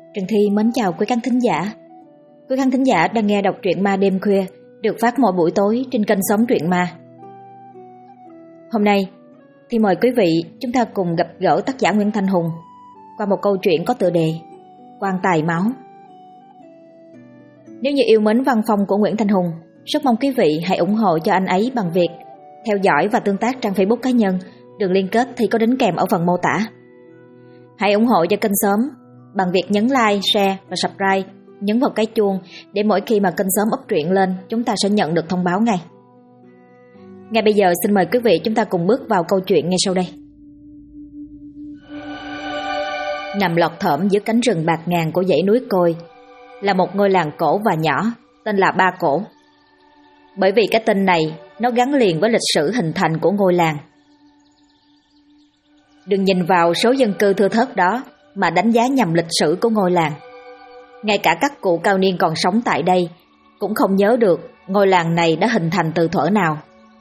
Trần Thi mến chào quý khán thính giả. Quý khán thính giả đang nghe đọc truyện ma đêm khuya được phát mỗi buổi tối trên kênh Xóm Truyện Ma. Hôm nay thì mời quý vị chúng ta cùng gặp gỡ tác giả Nguyễn Thanh Hùng qua một câu chuyện có tựa đề Quan tài máu. Nếu như yêu mến văn phong của Nguyễn Thanh Hùng, rất mong quý vị hãy ủng hộ cho anh ấy bằng việc theo dõi và tương tác trang Facebook cá nhân, đường liên kết thì có đính kèm ở phần mô tả. Hãy ủng hộ cho kênh Xóm bằng việc nhấn like, share và subscribe, nhấn vào cái chuông để mỗi khi mà kênh Xóm up truyện lên, chúng ta sẽ nhận được thông báo ngay. Ngay bây giờ xin mời quý vị chúng ta cùng bước vào câu chuyện ngay sau đây. Nằm lọt thởm giữa cánh rừng bạt ngàn của dãy núi Côi là một ngôi làng cổ và nhỏ tên là Ba Cổ. Bởi vì cái tên này nó gắn liền với lịch sử hình thành của ngôi làng. Đừng nhìn vào số dân cư thưa thớt đó mà đánh giá nhầm lịch sử của ngôi làng. Ngay cả các cụ cao niên còn sống tại đây cũng không nhớ được ngôi làng này đã hình thành từ thuở nào.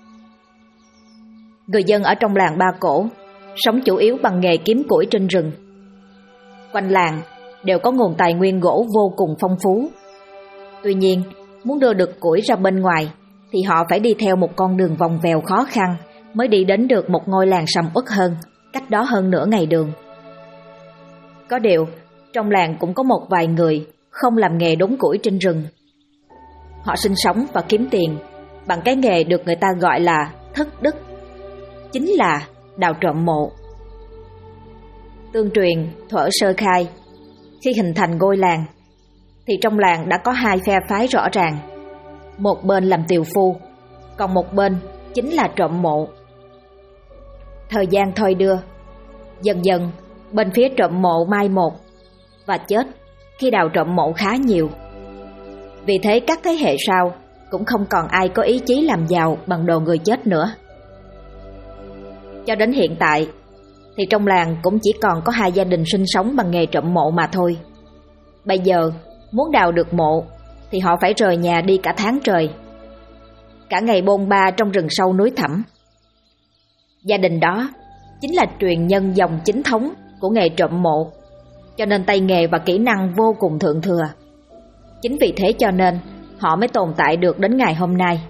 Người dân ở trong làng Ba Cổ sống chủ yếu bằng nghề kiếm củi trên rừng. Quanh làng đều có nguồn tài nguyên gỗ vô cùng phong phú. Tuy nhiên, muốn đưa được củi ra bên ngoài thì họ phải đi theo một con đường vòng vèo khó khăn mới đi đến được một ngôi làng sầm uất hơn, cách đó hơn nửa ngày đường. Có điều, trong làng cũng có một vài người không làm nghề đốn củi trên rừng. Họ sinh sống và kiếm tiền bằng cái nghề được người ta gọi là thất đức, chính là đào trộm mộ. Tương truyền thuở sơ khai, khi hình thành ngôi làng thì trong làng đã có hai phe phái rõ ràng. Một bên làm tiều phu, còn một bên chính là trộm mộ. Thời gian thoi đưa, dần dần bên phía trộm mộ mai một và chết khi đào trộm mộ khá nhiều. Vì thế các thế hệ sau cũng không còn ai có ý chí làm giàu bằng đồ người chết nữa. Cho đến hiện tại thì trong làng cũng chỉ còn có hai gia đình sinh sống bằng nghề trộm mộ mà thôi. Bây giờ muốn đào được mộ thì họ phải rời nhà đi cả tháng trời, cả ngày bôn ba trong rừng sâu núi thẳm. Gia đình đó chính là truyền nhân dòng chính thống của nghề trộm mộ, cho nên tay nghề và kỹ năng vô cùng thượng thừa. Chính vì thế cho nên họ mới tồn tại được đến ngày hôm nay.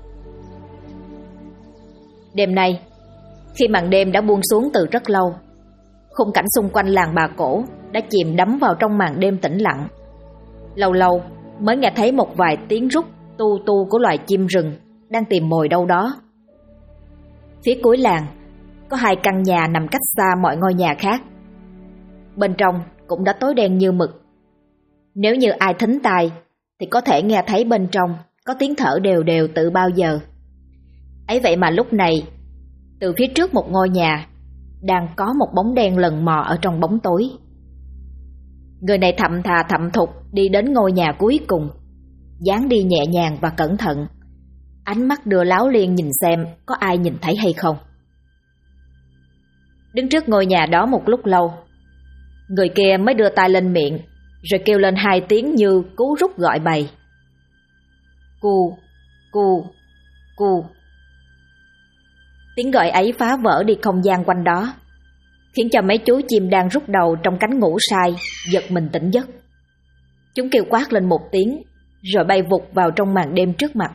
Đêm nay, khi màn đêm đã buông xuống từ rất lâu, khung cảnh xung quanh làng Bà Cổ đã chìm đắm vào trong màn đêm tĩnh lặng. Lâu lâu mới nghe thấy một vài tiếng rút tu tu của loài chim rừng đang tìm mồi đâu đó. Phía cuối làng có hai căn nhà nằm cách xa mọi ngôi nhà khác. Bên trong cũng đã tối đen như mực. Nếu như ai thính tai thì có thể nghe thấy bên trong có tiếng thở đều đều từ bao giờ. Ấy vậy mà lúc này, từ phía trước một ngôi nhà đang có một bóng đen lần mò ở trong bóng tối. Người này thậm thà thậm thục đi đến ngôi nhà cuối cùng, dáng đi nhẹ nhàng và cẩn thận, ánh mắt đưa láo liên nhìn xem có ai nhìn thấy hay không. Đứng trước ngôi nhà đó một lúc lâu, người kia mới đưa tay lên miệng rồi kêu lên hai tiếng như cú rút gọi bầy. Cu, cu, cu. Tiếng gọi ấy phá vỡ đi không gian quanh đó, khiến cho mấy chú chim đang rút đầu trong cánh ngủ say giật mình tỉnh giấc. Chúng kêu quát lên một tiếng rồi bay vụt vào trong màn đêm trước mặt.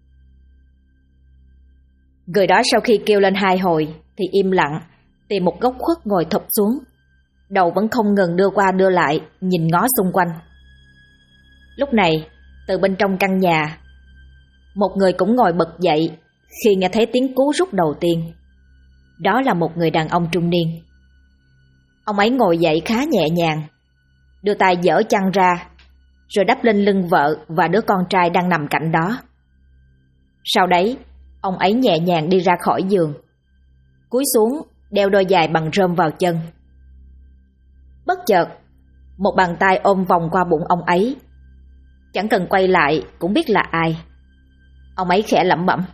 Người đó sau khi kêu lên hai hồi thì im lặng, tìm một góc khuất ngồi thụp xuống, đầu vẫn không ngừng đưa qua đưa lại nhìn ngó xung quanh. Lúc này từ bên trong căn nhà, một người cũng ngồi bật dậy khi nghe thấy tiếng cú rút đầu tiên. Đó là một người đàn ông trung niên. Ông ấy ngồi dậy khá nhẹ nhàng, đưa tay giở chăn ra rồi đắp lên lưng vợ và đứa con trai đang nằm cạnh đó. Sau đấy ông ấy nhẹ nhàng đi ra khỏi giường, cúi xuống đeo đôi giày bằng rơm vào chân. Bất chợt một bàn tay ôm vòng qua bụng ông ấy. Chẳng cần quay lại cũng biết là ai. Ông ấy khẽ lẩm bẩm: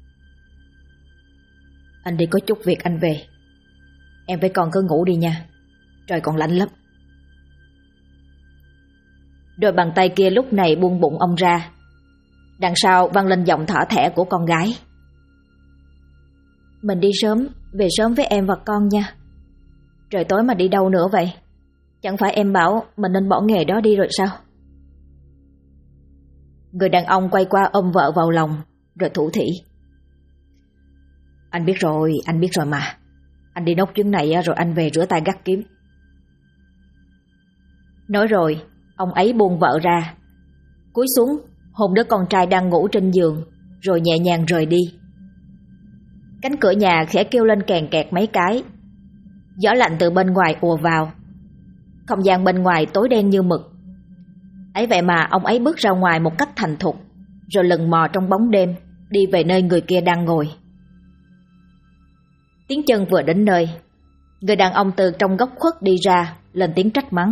Anh đi có chút việc anh về. Em với con cứ ngủ đi nha, trời còn lạnh lắm. Đôi bàn tay kia lúc này buông bụng ông ra. Đằng sau vang lên giọng thở thẻ của con gái: Mình đi sớm, về sớm với em và con nha. Trời tối mà đi đâu nữa vậy? Chẳng phải em bảo mình nên bỏ nghề đó đi rồi sao? Người đàn ông quay qua ôm vợ vào lòng rồi thủ thỉ. Anh biết rồi mà. Anh đi nốt chuyến này rồi anh về rửa tay gác kiếm. Nói rồi, ông ấy buông vợ ra, cúi xuống hôn đứa con trai đang ngủ trên giường, rồi nhẹ nhàng rời đi. Cánh cửa nhà khẽ kêu lên kèn kẹt mấy cái. Gió lạnh từ bên ngoài ùa vào. Không gian bên ngoài tối đen như mực. Ấy vậy mà ông ấy bước ra ngoài một cách thành thục, rồi lần mò trong bóng đêm đi về nơi người kia đang ngồi. Tiếng chân vừa đến nơi, người đàn ông từ trong góc khuất đi ra, lên tiếng trách mắng.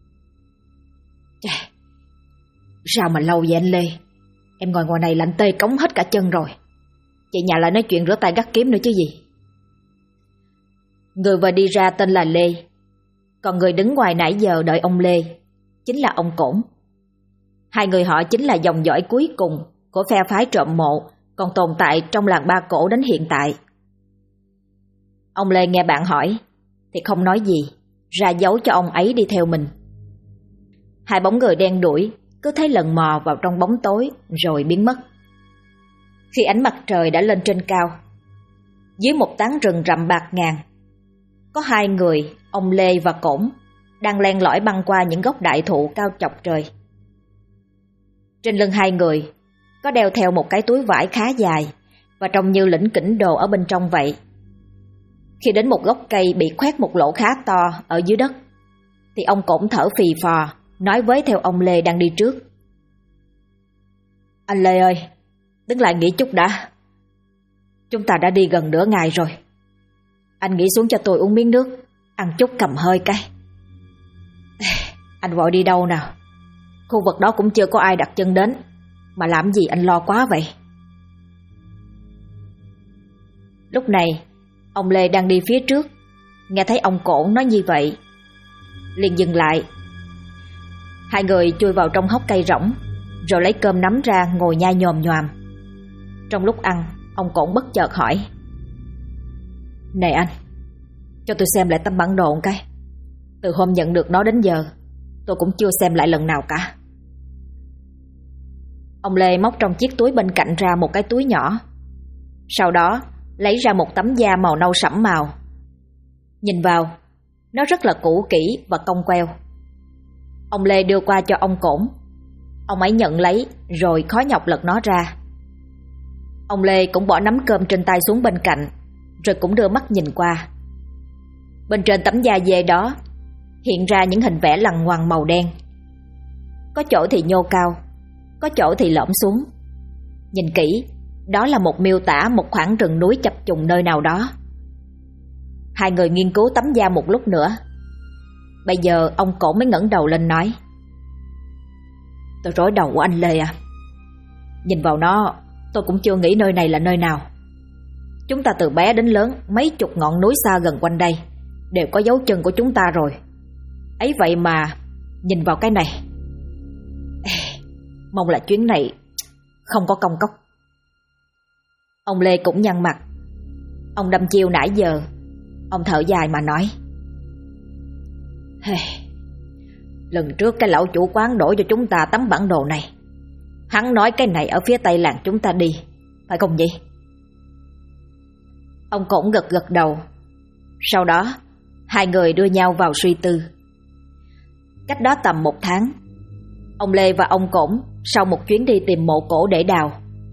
Sao mà lâu vậy anh Lê? Em ngồi ngoài này lạnh tê cống hết cả chân rồi. Chị nhà lại nói chuyện rửa tay gác kiếm nữa chứ gì. Người vừa đi ra tên là Lê, còn người đứng ngoài nãy giờ đợi ông Lê chính là ông Cổn. Hai người họ chính là dòng dõi cuối cùng của phe phái trộm mộ còn tồn tại trong làng Ba Cổ đến hiện tại. Ông Lê nghe bạn hỏi thì không nói gì, ra dấu cho ông ấy đi theo mình. Hai bóng người đen đuổi cứ thấy lần mò vào trong bóng tối rồi biến mất. Khi ánh mặt trời đã lên trên cao, dưới một tán rừng rậm bạt ngàn, có hai người, ông Lê và Cổn, đang len lỏi băng qua những gốc đại thụ cao chọc trời. Trên lưng hai người có đeo theo một cái túi vải khá dài và trông như lỉnh kỉnh đồ ở bên trong vậy. Khi đến một gốc cây bị khoét một lỗ khá to ở dưới đất, thì ông Cổn thở phì phò nói với theo ông Lê đang đi trước. Anh Lê ơi, đứng lại nghỉ chút đã. Chúng ta đã đi gần nửa ngày rồi. Anh nghỉ xuống cho tôi uống miếng nước, ăn chút cầm hơi cái. Anh vội đi đâu nào? Khu vực đó cũng chưa có ai đặt chân đến, mà làm gì anh lo quá vậy? Lúc này, ông Lê đang đi phía trước, nghe thấy ông Cổn nói như vậy, liền dừng lại. Hai người chui vào trong hốc cây rỗng, rồi lấy cơm nắm ra ngồi nhai nhòm nhòm. Trong lúc ăn, ông Cổn bất chợt hỏi. Này anh, cho tôi xem lại tấm bản đồ một cái. Từ hôm nhận được nó đến giờ, tôi cũng chưa xem lại lần nào cả. Ông Lê móc trong chiếc túi bên cạnh ra một cái túi nhỏ, sau đó lấy ra một tấm da màu nâu sẫm màu. Nhìn vào, nó rất là cũ kỹ và cong queo. Ông Lê đưa qua cho ông Cổn. Ông ấy nhận lấy rồi khó nhọc lật nó ra. Ông Lê cũng bỏ nắm cơm trên tay xuống bên cạnh, rồi cũng đưa mắt nhìn qua. Bên trên tấm da dê đó hiện ra những hình vẽ lằn ngoằn màu đen. Có chỗ thì nhô cao, có chỗ thì lõm xuống. Nhìn kỹ, đó là một miêu tả một khoảng rừng núi chập trùng nơi nào đó. Hai người nghiên cứu tấm da một lúc nữa. Bây giờ ông Cổn mới ngẩng đầu lên nói. Tôi rối đầu của anh Lê à. Nhìn vào nó, tôi cũng chưa nghĩ nơi này là nơi nào. Chúng ta từ bé đến lớn, mấy chục ngọn núi xa gần quanh đây đều có dấu chân của chúng ta rồi. Ấy vậy mà nhìn vào cái này, mong là chuyến này không có công cốc. Ông Lê cũng nhăn mặt. Ông đâm chiêu nãy giờ. Ông thở dài mà nói. Lần trước cái lão chủ quán đổ cho chúng ta tấm bản đồ này. Hắn nói cái này ở phía tây làng chúng ta đi, phải không vậy? Ông Cổn gật gật đầu. Sau đó hai người đưa nhau vào suy tư. Cách đó tầm 1 tháng, ông Lê và ông Cổn sau một chuyến đi tìm mộ cổ để đào,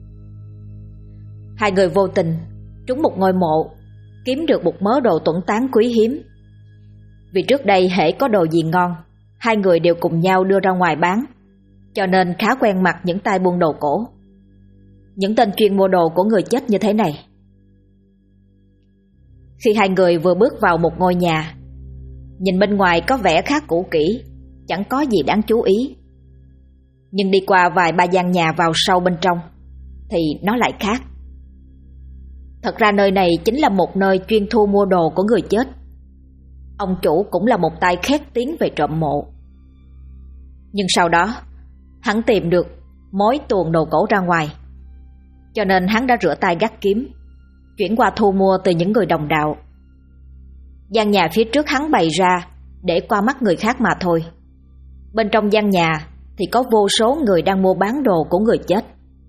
hai người vô tình trúng một ngôi mộ, kiếm được một mớ đồ tuẫn tán quý hiếm. Vì trước đây hễ có đồ gì ngon, hai người đều cùng nhau đưa ra ngoài bán, cho nên khá quen mặt những tay buôn đồ cổ, những tên chuyên mua đồ của người chết như thế này. Khi hai người vừa bước vào một ngôi nhà, nhìn bên ngoài có vẻ khá cũ kỹ, chẳng có gì đáng chú ý. Nhưng đi qua vài ba gian nhà vào sâu bên trong thì nó lại khác. Thật ra nơi này chính là một nơi chuyên thu mua đồ của người chết. Ông chủ cũng là một tay khét tiếng về trộm mộ. Nhưng sau đó hắn tìm được mối tuồn đồ cổ ra ngoài, cho nên hắn đã rửa tay gác kiếm, chuyển qua thu mua từ những người đồng đạo. Gian nhà phía trước hắn bày ra để qua mắt người khác mà thôi. Bên trong gian nhà thì có vô số người đang mua bán đồ của người chết.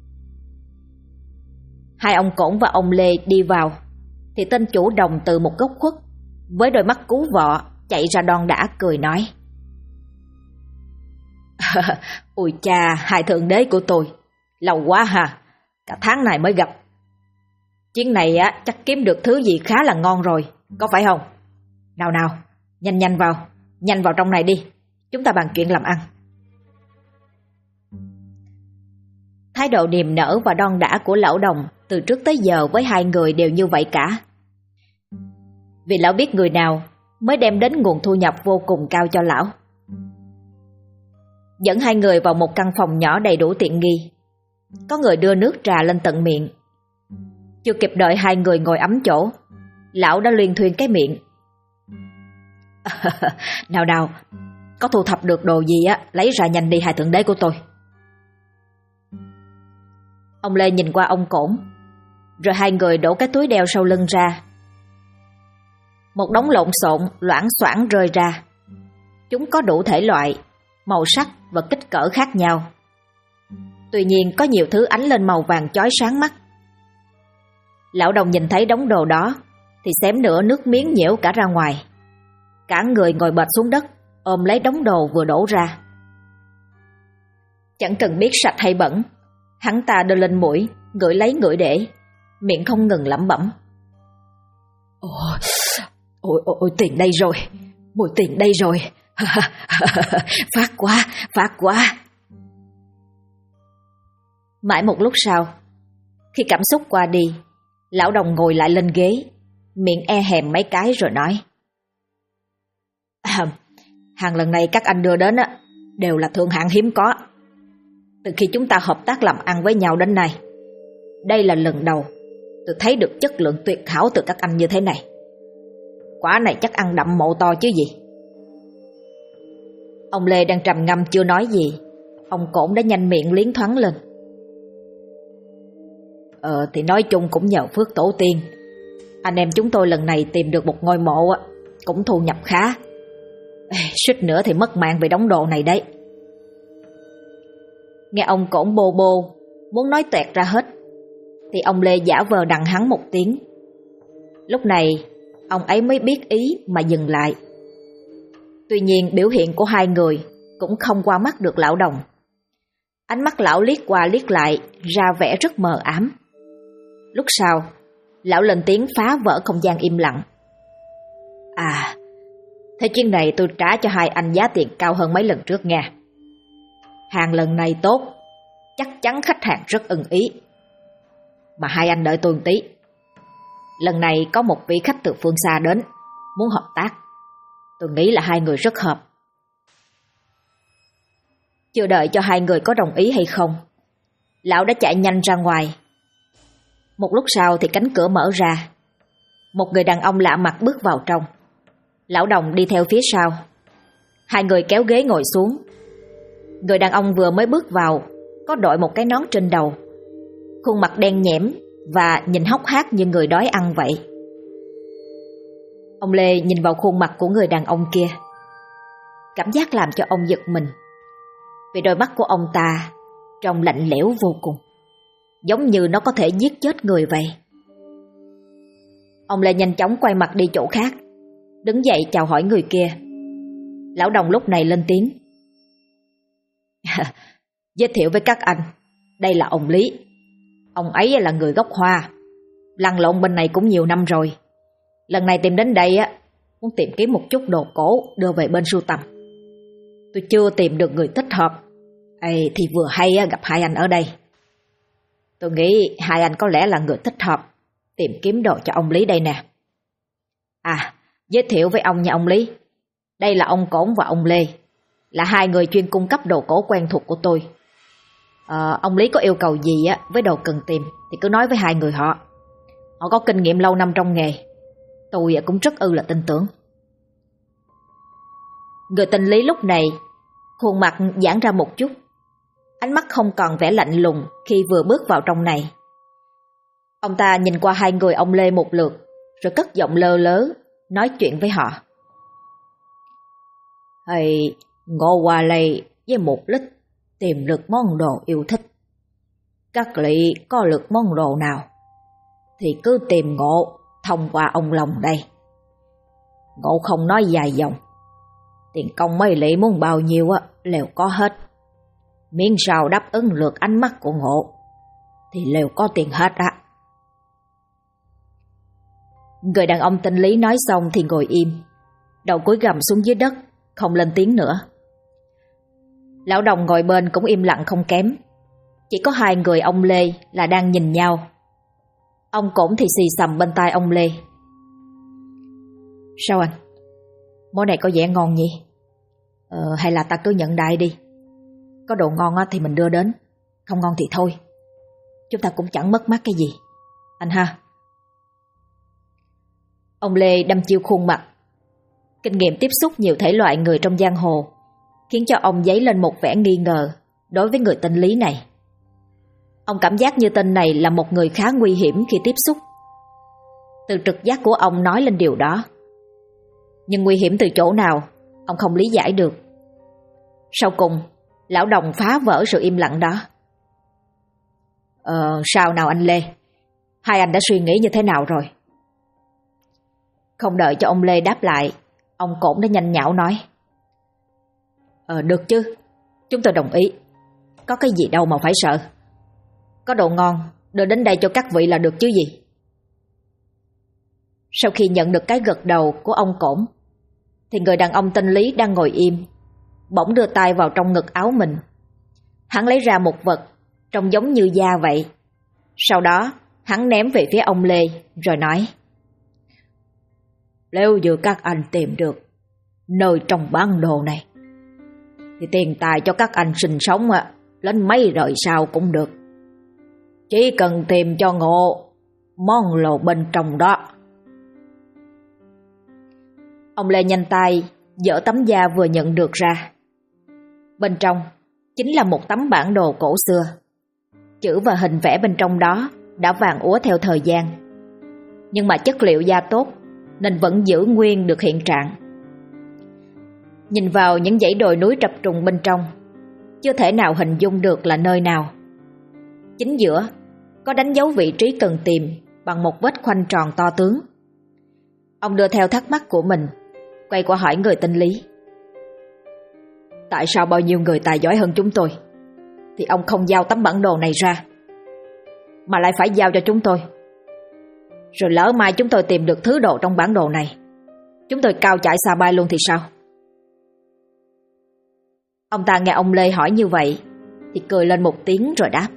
Hai ông Cổn và ông Lê đi vào thì tên chủ Đồng từ một góc khuất với đôi mắt cú vọ chạy ra đon đả cười nói: Ôi cha, hai thượng đế của tôi, lâu quá ha, cả tháng này mới gặp. Chuyến này á chắc kiếm được thứ gì khá là ngon rồi, có phải không? Nào nào, nhanh vào trong này đi, chúng ta bàn chuyện làm ăn. Thái độ niềm nở và đon đả của lão Đồng từ trước tới giờ với hai người đều như vậy cả. Vì lão biết người nào mới đem đến nguồn thu nhập vô cùng cao cho lão. Dẫn hai người vào một căn phòng nhỏ đầy đủ tiện nghi. Có người đưa nước trà lên tận miệng. Chưa kịp đợi hai người ngồi ấm chỗ, lão đã luyên thuyên cái miệng. Nào, có thu thập được đồ gì á, lấy ra nhanh đi hai thượng đế của tôi. Ông Lê nhìn qua ông Cổn, rồi hai người đổ cái túi đeo sau lưng ra. Một đống lộn xộn loảng xoảng rơi ra. Chúng có đủ thể loại, màu sắc và kích cỡ khác nhau. Tuy nhiên có nhiều thứ ánh lên màu vàng chói sáng mắt. Lão Đồng nhìn thấy đống đồ đó thì xém nữa nước miếng nhễu cả ra ngoài. Cả người ngồi bệt xuống đất, ôm lấy đống đồ vừa đổ ra. Chẳng cần biết sạch hay bẩn, hắn ta đưa lên mũi, ngửi lấy ngửi để, miệng không ngừng lẩm bẩm. Ôi, tiền đây rồi, mùi tiền đây rồi. Phát quá. Mãi một lúc sau, khi cảm xúc qua đi, lão Đồng ngồi lại lên ghế, miệng e hèm mấy cái rồi nói: Hàng lần này các anh đưa đến á đều là thượng hạng hiếm có. Từ khi chúng ta hợp tác làm ăn với nhau đến nay, đây là lần đầu tôi thấy được chất lượng tuyệt hảo từ các anh như thế này. Quả này chắc ăn đậm mộ to chứ gì. Ông Lê đang trầm ngâm chưa nói gì, ông Cổn đã nhanh miệng liến thoáng lên. Thì nói chung cũng nhờ phước tổ tiên, anh em chúng tôi lần này tìm được một ngôi mộ á, cũng thu nhập khá. Suýt nữa thì mất mạng vì đống đồ này đấy. Nghe ông Cổn bô bô muốn nói toẹt ra hết, thì ông Lê giả vờ đằng hắn một tiếng. Lúc này ông ấy mới biết ý mà dừng lại. Tuy nhiên biểu hiện của hai người cũng không qua mắt được lão Đồng. Ánh mắt lão liếc qua liếc lại ra vẻ rất mờ ám. Lúc sau, lão lên tiếng phá vỡ không gian im lặng. Thế chuyến này tôi trả cho hai anh giá tiền cao hơn mấy lần trước nha. Hàng lần này tốt, chắc chắn khách hàng rất ưng ý. Mà hai anh đợi tôi một tí. Lần này có một vị khách từ phương xa đến, muốn hợp tác. Tôi nghĩ là hai người rất hợp. Chưa đợi cho hai người có đồng ý hay không, lão đã chạy nhanh ra ngoài. Một lúc sau thì cánh cửa mở ra. Một người đàn ông lạ mặt bước vào trong. Lão Đồng đi theo phía sau. Hai người kéo ghế ngồi xuống. Người đàn ông vừa mới bước vào có đội một cái nón trên đầu, khuôn mặt đen nhẽm và nhìn hốc hác như người đói ăn vậy. Ông Lê nhìn vào khuôn mặt của người đàn ông kia, cảm giác làm cho ông giật mình, vì đôi mắt của ông ta trông lạnh lẽo vô cùng, giống như nó có thể giết chết người vậy. Ông Lê nhanh chóng quay mặt đi chỗ khác, đứng dậy chào hỏi người kia. Lão Đồng lúc này lên tiếng. Giới thiệu với các anh, đây là ông Lý. Ông ấy là người gốc Hoa, lăn lộn bên này cũng nhiều năm rồi. Lần này tìm đến đây á, muốn tìm kiếm một chút đồ cổ đưa về bên sưu tầm. Tôi chưa tìm được người thích hợp, thì vừa hay gặp hai anh ở đây. Tôi nghĩ hai anh có lẽ là người thích hợp tìm kiếm đồ cho ông Lý đây nè. Giới thiệu với ông nha ông Lý. Đây là ông Cổn và ông Lê, là hai người chuyên cung cấp đồ cổ quen thuộc của tôi. Ông Lý có yêu cầu gì á với đồ cần tìm thì cứ nói với hai người họ. Họ có kinh nghiệm lâu năm trong nghề, tôi cũng rất là tin tưởng. Người tên Lý lúc này khuôn mặt giãn ra một chút, ánh mắt không còn vẻ lạnh lùng khi vừa bước vào trong này. Ông ta nhìn qua hai người ông Lê một lượt, rồi cất giọng lơ lớ nói chuyện với họ. Hay Ngộ qua đây với mục đích tìm được món đồ yêu thích. Các lỵ có được món đồ nào thì cứ tìm Ngộ thông qua ông Long đây. Ngộ không nói dài dòng, tiền công mấy lỵ muốn bao nhiêu đều có hết. Miễn sao đáp ứng được ánh mắt của Ngộ thì đều có tiền hết á. Người đàn ông tên Lý nói xong thì ngồi im, đầu cúi gằm xuống dưới đất, không lên tiếng nữa. Lão Đồng ngồi bên cũng im lặng không kém. Chỉ có hai người ông Lê là đang nhìn nhau. Ông Cổn thì xì xầm bên tai ông Lê. Sao anh? Món này có vẻ ngon nhỉ? Hay là ta cứ nhận đại đi. Có đồ ngon thì mình đưa đến, không ngon thì thôi. Chúng ta cũng chẳng mất mát cái gì, anh ha. Ông Lê đăm chiêu khuôn mặt. Kinh nghiệm tiếp xúc nhiều thể loại người trong giang hồ khiến cho ông dấy lên một vẻ nghi ngờ đối với người tên Lý này. Ông cảm giác như tên này là một người khá nguy hiểm khi tiếp xúc. Từ trực giác của ông nói lên điều đó. Nhưng nguy hiểm từ chỗ nào, ông không lý giải được. Sau cùng, lão Đồng phá vỡ sự im lặng đó. Sao nào anh Lê? Hai anh đã suy nghĩ như thế nào rồi? Không đợi cho ông Lê đáp lại, ông Cổn đã nhanh nhảu nói. Được chứ, chúng tôi đồng ý. Có cái gì đâu mà phải sợ. Có đồ ngon, đưa đến đây cho các vị là được chứ gì. Sau khi nhận được cái gật đầu của ông Cổn, thì người đàn ông tên Lý đang ngồi im bỗng đưa tay vào trong ngực áo mình. Hắn lấy ra một vật trông giống như da vậy. Sau đó hắn ném về phía ông Lê rồi nói. Nếu như các anh tìm được nơi trong bản đồ này thì tiền tài cho các anh sinh sống lên mấy đời sau cũng được. Chỉ cần tìm cho Ngộ món đồ bên trong đó. Ông Lê nhanh tay dỡ tấm da vừa nhận được ra. Bên trong chính là một tấm bản đồ cổ xưa. Chữ và hình vẽ bên trong đó đã vàng úa theo thời gian, nhưng mà chất liệu da tốt nên vẫn giữ nguyên được hiện trạng. Nhìn vào những dãy đồi núi trập trùng bên trong, chưa thể nào hình dung được là nơi nào. Chính giữa có đánh dấu vị trí cần tìm bằng một vết khoanh tròn to tướng. Ông đưa theo thắc mắc của mình, quay qua hỏi người tên Lý. Tại sao bao nhiêu người tài giỏi hơn chúng tôi thì ông không giao tấm bản đồ này ra, mà lại phải giao cho chúng tôi? Rồi lỡ mai chúng tôi tìm được thứ đồ trong bản đồ này, chúng tôi cao chạy xa bay luôn thì sao? Ông ta nghe ông Lê hỏi như vậy thì cười lên một tiếng rồi đáp.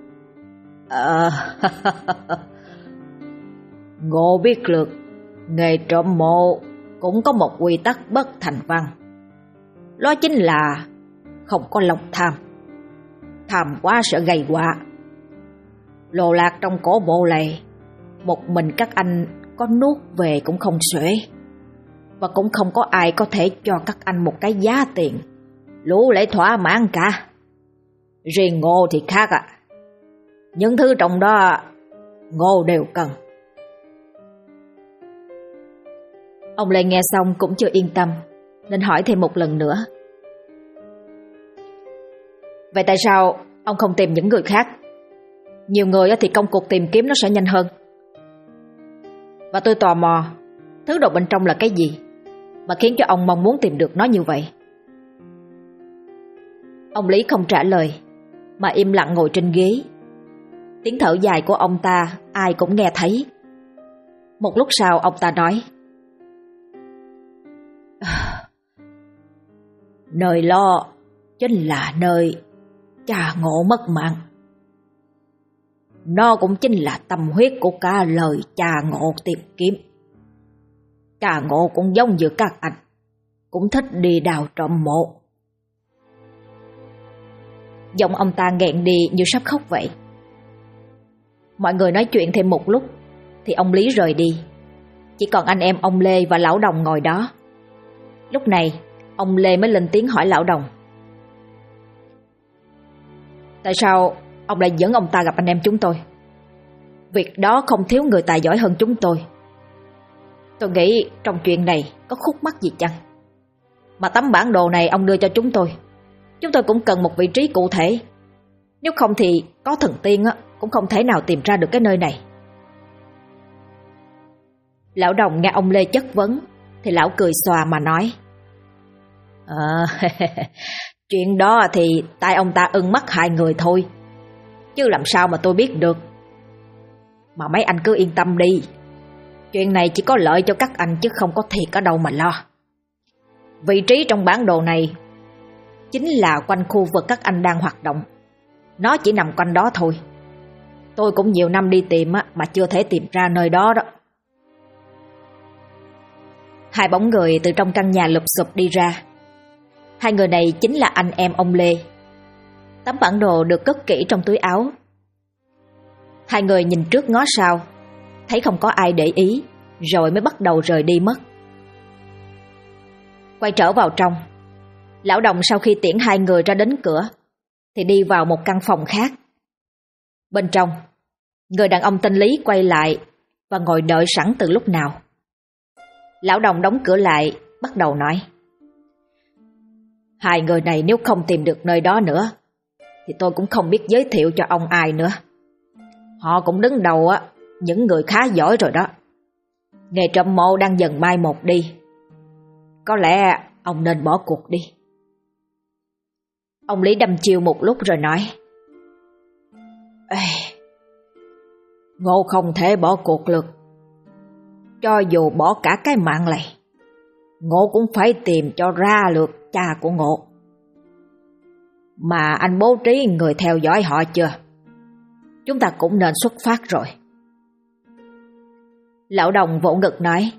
Ngộ biết được, nghề trộm mộ cũng có một quy tắc bất thành văn. Đó chính là không có lòng tham. Tham quá sẽ gây họa. Lồ lạc trong cổ mộ này, một mình các anh có nuốt về cũng không xuể, và cũng không có ai có thể cho các anh một cái giá tiền lũ lễ thỏa mãn cả. Riêng Ngộ thì khác những thứ trong đó Ngộ đều cần. Ông Lê nghe xong cũng chưa yên tâm, nên hỏi thêm một lần nữa. Vậy tại sao ông không tìm những người khác? Nhiều người thì công cuộc tìm kiếm nó sẽ nhanh hơn. Và tôi tò mò, thứ đồ bên trong là cái gì mà khiến cho ông mong muốn tìm được nó như vậy? Ông Lý không trả lời, mà im lặng ngồi trên ghế. Tiếng thở dài của ông ta ai cũng nghe thấy. Một lúc sau ông ta nói. Nơi lo chính là nơi cha Ngộ mất mạng. Nó cũng chính là tâm huyết của cả lời cha Ngộ tìm kiếm. Cha Ngộ cũng giống như các anh, cũng thích đi đào trộm mộ. Giọng ông ta nghẹn đi như sắp khóc vậy. Mọi người nói chuyện thêm một lúc thì ông Lý rời đi. Chỉ còn anh em ông Lê và lão Đồng ngồi đó. Lúc này ông Lê mới lên tiếng hỏi lão Đồng. Tại sao ông lại dẫn ông ta gặp anh em chúng tôi? Việc đó không thiếu người tài giỏi hơn chúng tôi. Tôi nghĩ trong chuyện này có khúc mắc gì chăng? Mà tấm bản đồ này ông đưa cho chúng tôi cũng cần một vị trí cụ thể. Nếu không thì có thần tiên cũng không thể nào tìm ra được cái nơi này. Lão Đồng nghe ông Lê chất vấn thì lão cười xòa mà nói: Chuyện đó thì tại ông ta ưng mắt hại người thôi, chứ làm sao mà tôi biết được. Mà mấy anh cứ yên tâm đi, chuyện này chỉ có lợi cho các anh chứ không có thiệt ở đâu mà lo. Vị trí trong bản đồ này chính là quanh khu vực các anh đang hoạt động. Nó chỉ nằm quanh đó thôi. Tôi cũng nhiều năm đi tìm mà chưa thể tìm ra nơi đó đó. Hai bóng người từ trong căn nhà lụp xụp đi ra. Hai người này chính là anh em ông Lê. Tấm bản đồ được cất kỹ trong túi áo. Hai người nhìn trước ngó sau, thấy không có ai để ý, rồi mới bắt đầu rời đi mất. Quay trở vào trong, lão Đồng sau khi tiễn hai người ra đến cửa thì đi vào một căn phòng khác. Bên trong, người đàn ông tên Lý quay lại và ngồi đợi sẵn từ lúc nào. Lão Đồng đóng cửa lại, bắt đầu nói: Hai người này nếu không tìm được nơi đó nữa thì tôi cũng không biết giới thiệu cho ông ai nữa. Họ cũng đứng đầu những người khá giỏi rồi đó. Nghề trộm mộ đang dần mai một đi. Có lẽ ông nên bỏ cuộc đi. Ông Lý đâm chiêu một lúc rồi nói: Ngộ không thể bỏ cuộc được. Cho dù bỏ cả cái mạng này, Ngộ cũng phải tìm cho ra được cha của Ngộ. Mà anh bố trí người theo dõi họ chưa? Chúng ta cũng nên xuất phát rồi. Lão Đồng vỗ ngực nói: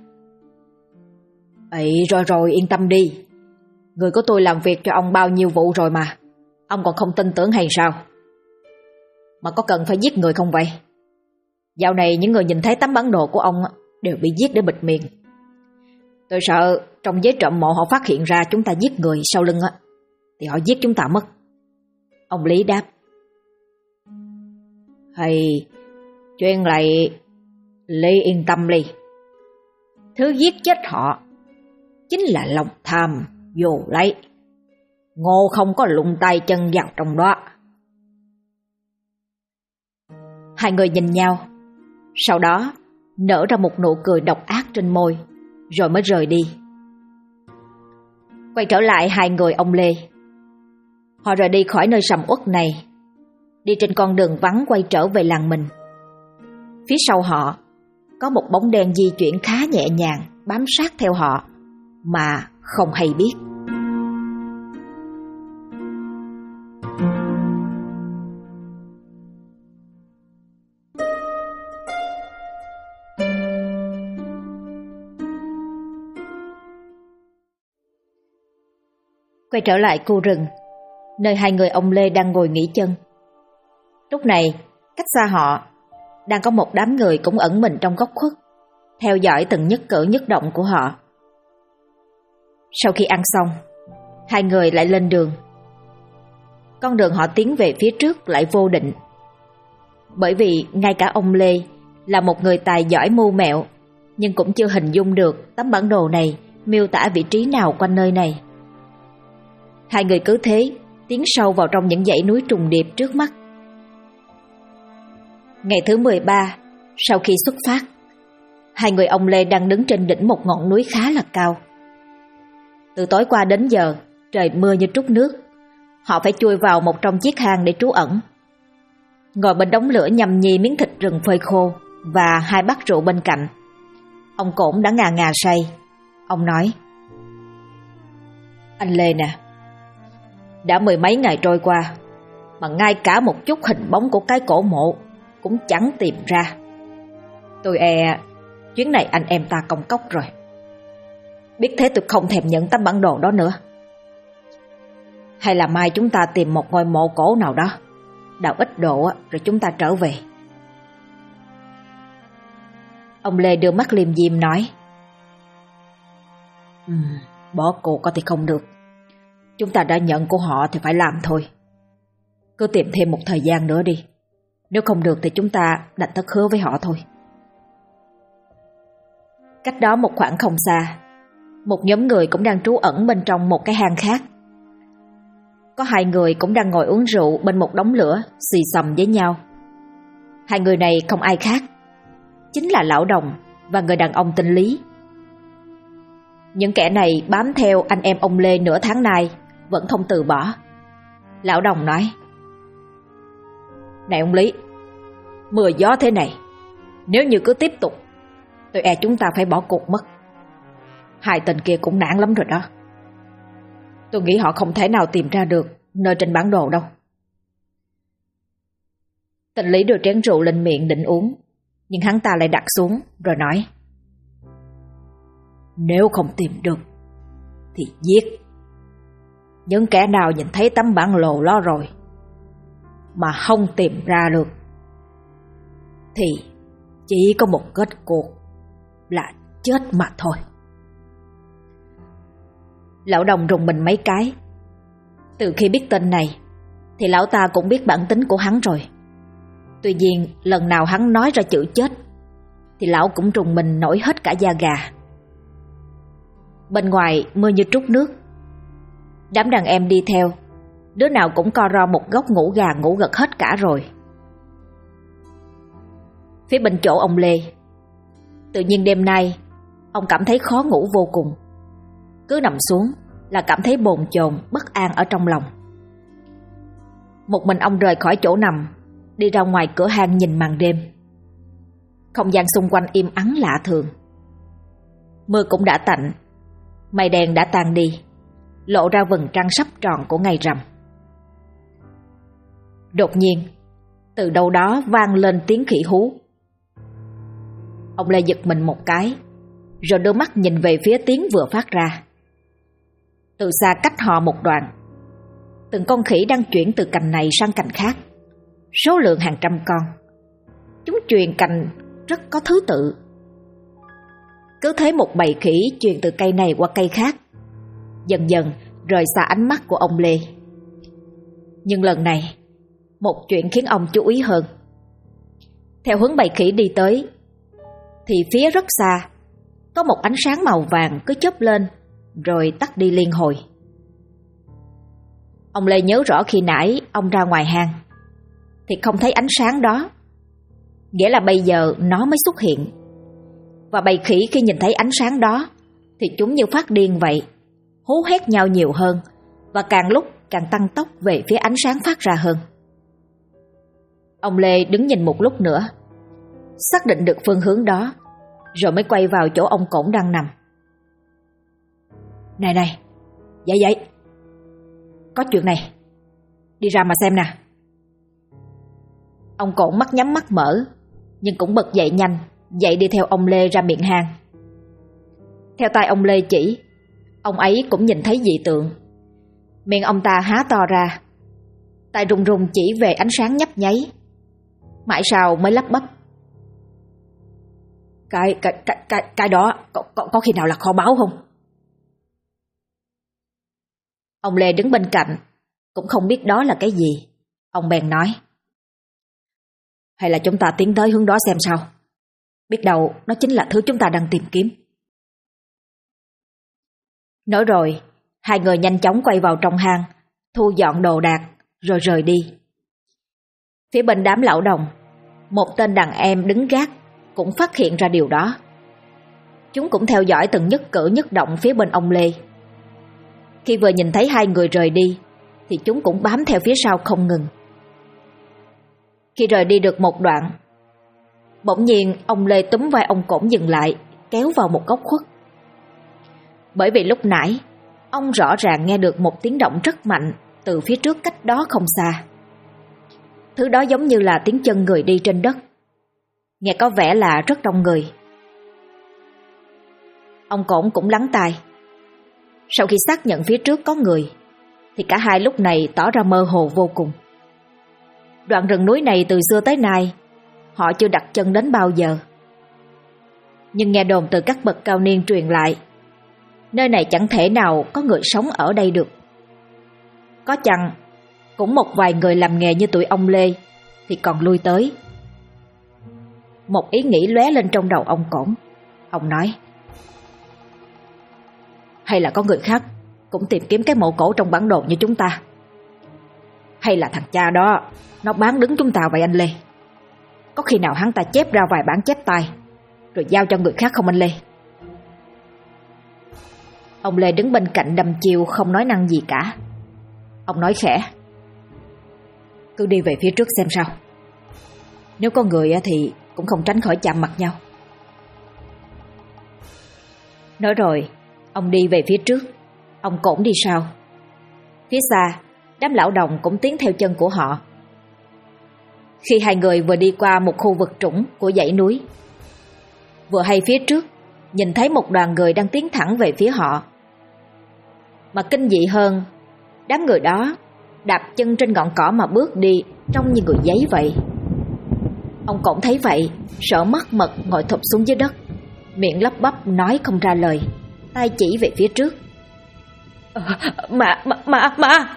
Rồi yên tâm đi. Người của tôi làm việc cho ông bao nhiêu vụ rồi mà. Ông còn không tin tưởng hay sao? Mà có cần phải giết người không vậy? Dạo này những người nhìn thấy tấm bản đồ của ông đều bị giết để bịt miệng. Tôi sợ trong giới trộm mộ họ phát hiện ra chúng ta giết người sau lưng thì họ giết chúng ta mất. Ông Lý đáp: Chuyện này Lý yên tâm đi. Thứ giết chết họ chính là lòng tham vô lấy. Ngộ không có lụng tay chân vào trong đó. Hai người nhìn nhau, sau đó nở ra một nụ cười độc ác trên môi, rồi mới rời đi. Quay trở lại hai người ông Lê. Họ rời đi khỏi nơi sầm uất này, đi trên con đường vắng quay trở về làng mình. Phía sau họ có một bóng đen di chuyển khá nhẹ nhàng bám sát theo họ mà không hay biết. Quay trở lại khu rừng, nơi hai người ông Lê đang ngồi nghỉ chân. Lúc này, cách xa họ, đang có một đám người cũng ẩn mình trong góc khuất, theo dõi từng nhất cử nhất động của họ. Sau khi ăn xong, hai người lại lên đường. Con đường họ tiến về phía trước lại vô định. Bởi vì ngay cả ông Lê là một người tài giỏi mưu mẹo, nhưng cũng chưa hình dung được tấm bản đồ này miêu tả vị trí nào quanh nơi này. Hai người cứ thế tiến sâu vào trong những dãy núi trùng điệp trước mắt. Ngày thứ 13 sau khi xuất phát, hai người ông Lê đang đứng trên đỉnh một ngọn núi khá là cao. Từ tối qua đến giờ, trời mưa như trút nước. Họ phải chui vào một trong chiếc hang để trú ẩn. Ngồi bên đống lửa nhâm nhi miếng thịt rừng phơi khô và hai bát rượu bên cạnh, ông Cổn đã ngà ngà say. Ông nói: Anh Lê nè, đã mười mấy ngày trôi qua mà ngay cả một chút hình bóng của cái cổ mộ cũng chẳng tìm ra. Tôi chuyến này anh em ta công cốc rồi. Biết thế tôi không thèm nhận tấm bản đồ đó nữa. Hay là mai chúng ta tìm một ngôi mộ cổ nào đó, đào ít đồ rồi chúng ta trở về. Ông Lê đưa mắt liêm diêm nói: Bỏ cuộc thì không được. Chúng ta đã nhận của họ thì phải làm thôi. Cứ tìm thêm một thời gian nữa đi. Nếu không được thì chúng ta đành thất hứa với họ thôi. Cách đó một khoảng không xa, một nhóm người cũng đang trú ẩn bên trong một cái hang khác. Có 2 người cũng đang ngồi uống rượu bên một đống lửa, xì xầm với nhau. 2 người này không ai khác, chính là Lão Đồng và người đàn ông tên Lý. Những kẻ này bám theo anh em ông Lê nửa tháng nay vẫn không từ bỏ. Lão Đồng nói: "Này ông Lý, mưa gió thế này, nếu như cứ tiếp tục, tôi e chúng ta phải bỏ cuộc mất. 2 tên kia cũng nản lắm rồi đó. Tôi nghĩ họ không thể nào tìm ra được nơi trên bản đồ đâu." Tên Lý đưa chén rượu lên miệng định uống, nhưng hắn ta lại đặt xuống rồi nói: "Nếu không tìm được thì giết. Những kẻ nào nhìn thấy tấm bản đồ đó rồi mà không tìm ra được thì chỉ có một kết cuộc là chết mà thôi." Lão Đồng rùng mình mấy cái. Từ khi biết tên này thì lão ta cũng biết bản tính của hắn rồi. Tuy nhiên lần nào hắn nói ra chữ chết thì lão cũng rùng mình nổi hết cả da gà. Bên ngoài mưa như trút nước. Đám đàn em đi theo, đứa nào cũng co ro một góc ngủ gà ngủ gật hết cả rồi. Phía bên chỗ ông Lê, tự nhiên đêm nay ông cảm thấy khó ngủ vô cùng. Cứ nằm xuống là cảm thấy bồn chồn bất an ở trong lòng. Một mình ông rời khỏi chỗ nằm, đi ra ngoài cửa hang nhìn màn đêm. Không gian xung quanh im ắng lạ thường. Mưa cũng đã tạnh, mây đen đã tan đi, lộ ra vầng trăng sắp tròn của ngày rằm. Đột nhiên, từ đâu đó vang lên tiếng khỉ hú. Ông Lê giật mình một cái, rồi đưa mắt nhìn về phía tiếng vừa phát ra. Từ xa cách họ một đoạn, từng con khỉ đang chuyển từ cành này sang cành khác, số lượng hàng trăm con. Chúng truyền cành rất có thứ tự. Cứ thế một bầy khỉ truyền từ cây này qua cây khác, dần dần rời xa ánh mắt của ông Lê. Nhưng lần này, một chuyện khiến ông chú ý hơn. Theo hướng bầy khỉ đi tới, thì phía rất xa có một ánh sáng màu vàng cứ chớp lên rồi tắt đi liên hồi. Ông Lê nhớ rõ khi nãy ông ra ngoài hang thì không thấy ánh sáng đó, nghĩa là bây giờ nó mới xuất hiện. Và bầy khỉ khi nhìn thấy ánh sáng đó thì chúng như phát điên vậy, hú hét nhau nhiều hơn và càng lúc càng tăng tốc về phía ánh sáng phát ra hơn. Ông Lê đứng nhìn một lúc nữa, xác định được phương hướng đó, rồi mới quay vào chỗ ông Cổn đang nằm. Này, dậy, có chuyện này, đi ra mà xem nè." Ông Cổn mắt nhắm mắt mở, nhưng cũng bật dậy nhanh, dậy đi theo ông Lê ra miệng hang. Theo tay ông Lê chỉ, ông ấy cũng nhìn thấy dị tượng. Miệng ông ta há to ra, tay run run chỉ về ánh sáng nhấp nháy. Mãi sau mới lắp bắp: Cái đó có khi nào là kho báu không?" Ông Lê đứng bên cạnh cũng không biết đó là cái gì. Ông bèn nói: "Hay là chúng ta tiến tới hướng đó xem sao, biết đâu nó chính là thứ chúng ta đang tìm kiếm." Nói rồi, 2 người nhanh chóng quay vào trong hang, thu dọn đồ đạc rồi rời đi. Phía bên đám Lão Đồng, một tên đàn em đứng gác cũng phát hiện ra điều đó. Chúng cũng theo dõi từng nhất cử nhất động phía bên ông Lê. Khi vừa nhìn thấy 2 người rời đi thì chúng cũng bám theo phía sau không ngừng. Khi rời đi được một đoạn, bỗng nhiên ông Lê túm vai ông Cổn dừng lại, kéo vào một góc khuất. Bởi vì lúc nãy ông rõ ràng nghe được một tiếng động rất mạnh từ phía trước cách đó không xa. Thứ đó giống như là tiếng chân người đi trên đất, nghe có vẻ là rất đông người. Ông Cổn cũng lắng tai. Sau khi xác nhận phía trước có người thì cả hai lúc này tỏ ra mơ hồ vô cùng. Đoạn rừng núi này từ xưa tới nay họ chưa đặt chân đến bao giờ. Nhưng nghe đồn từ các bậc cao niên truyền lại, nơi này chẳng thể nào có người sống ở đây được. Có chăng cũng một vài người làm nghề như tụi ông Lê thì còn lui tới. Một ý nghĩ lóe lên trong đầu ông Cổn. Ông nói: Hay là có người khác cũng tìm kiếm cái mộ cổ trong bản đồ như chúng ta? Hay là thằng cha đó nó bán đứng chúng ta vậy anh Lê? Có khi nào hắn ta chép ra vài bản chép tay rồi giao cho người khác không anh Lê? Ông Lê đứng bên cạnh đăm chiêu không nói năng gì cả. Ông nói khẽ: cứ đi về phía trước xem sao. Nếu có người thì cũng không tránh khỏi chạm mặt nhau. Nói rồi ông đi về phía trước, ông Cổn đi sau. Phía xa, đám lão đồng cũng tiến theo chân của họ. Khi hai người vừa đi qua một khu vực trũng của dãy núi, vừa hay phía trước nhìn thấy một đoàn người đang tiến thẳng về phía họ. Mà kinh dị hơn, đám người đó đạp chân trên ngọn cỏ mà bước đi trông như người giấy vậy. Ông Cổn thấy vậy, sợ mất mật ngồi thụp xuống dưới đất, miệng lắp bắp nói không ra lời, tay chỉ về phía trước. Mà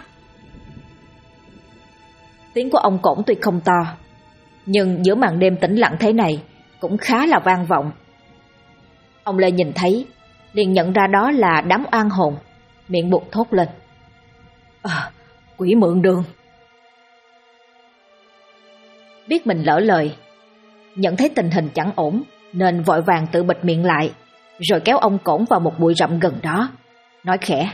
Tiếng của ông Cổn tuy không to, nhưng giữa màn đêm tĩnh lặng thế này cũng khá là vang vọng. Ông Lê nhìn thấy, liền nhận ra đó là đám oan hồn, miệng buột thốt lên: Quỷ mượn đường. Biết mình lỡ lời, nhận thấy tình hình chẳng ổn nên vội vàng tự bịt miệng lại, rồi kéo ông Cổn vào một bụi rậm gần đó, nói khẽ: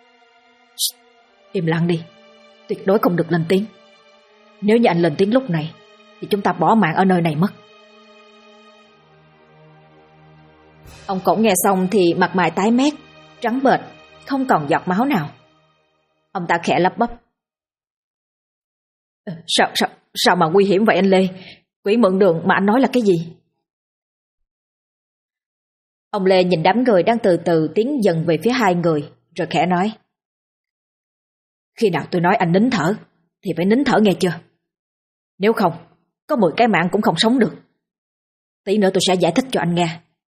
Im lặng đi, tuyệt đối không được lên tiếng. Nếu như anh lên tiếng lúc này thì chúng ta bỏ mạng ở nơi này mất. Ông Cổn nghe xong thì mặt mày tái mét, trắng bệch, không còn giọt máu nào. Ông ta khẽ lắp bắp: Sao mà nguy hiểm vậy anh Lê? Quỷ mượn đường mà anh nói là cái gì? Ông Lê nhìn đám người đang từ từ tiến dần về phía hai người, rồi khẽ nói: Khi nào tôi nói anh nín thở thì phải nín thở nghe chưa? Nếu không, có 10 cái mạng cũng không sống được. Tí nữa tôi sẽ giải thích cho anh nghe.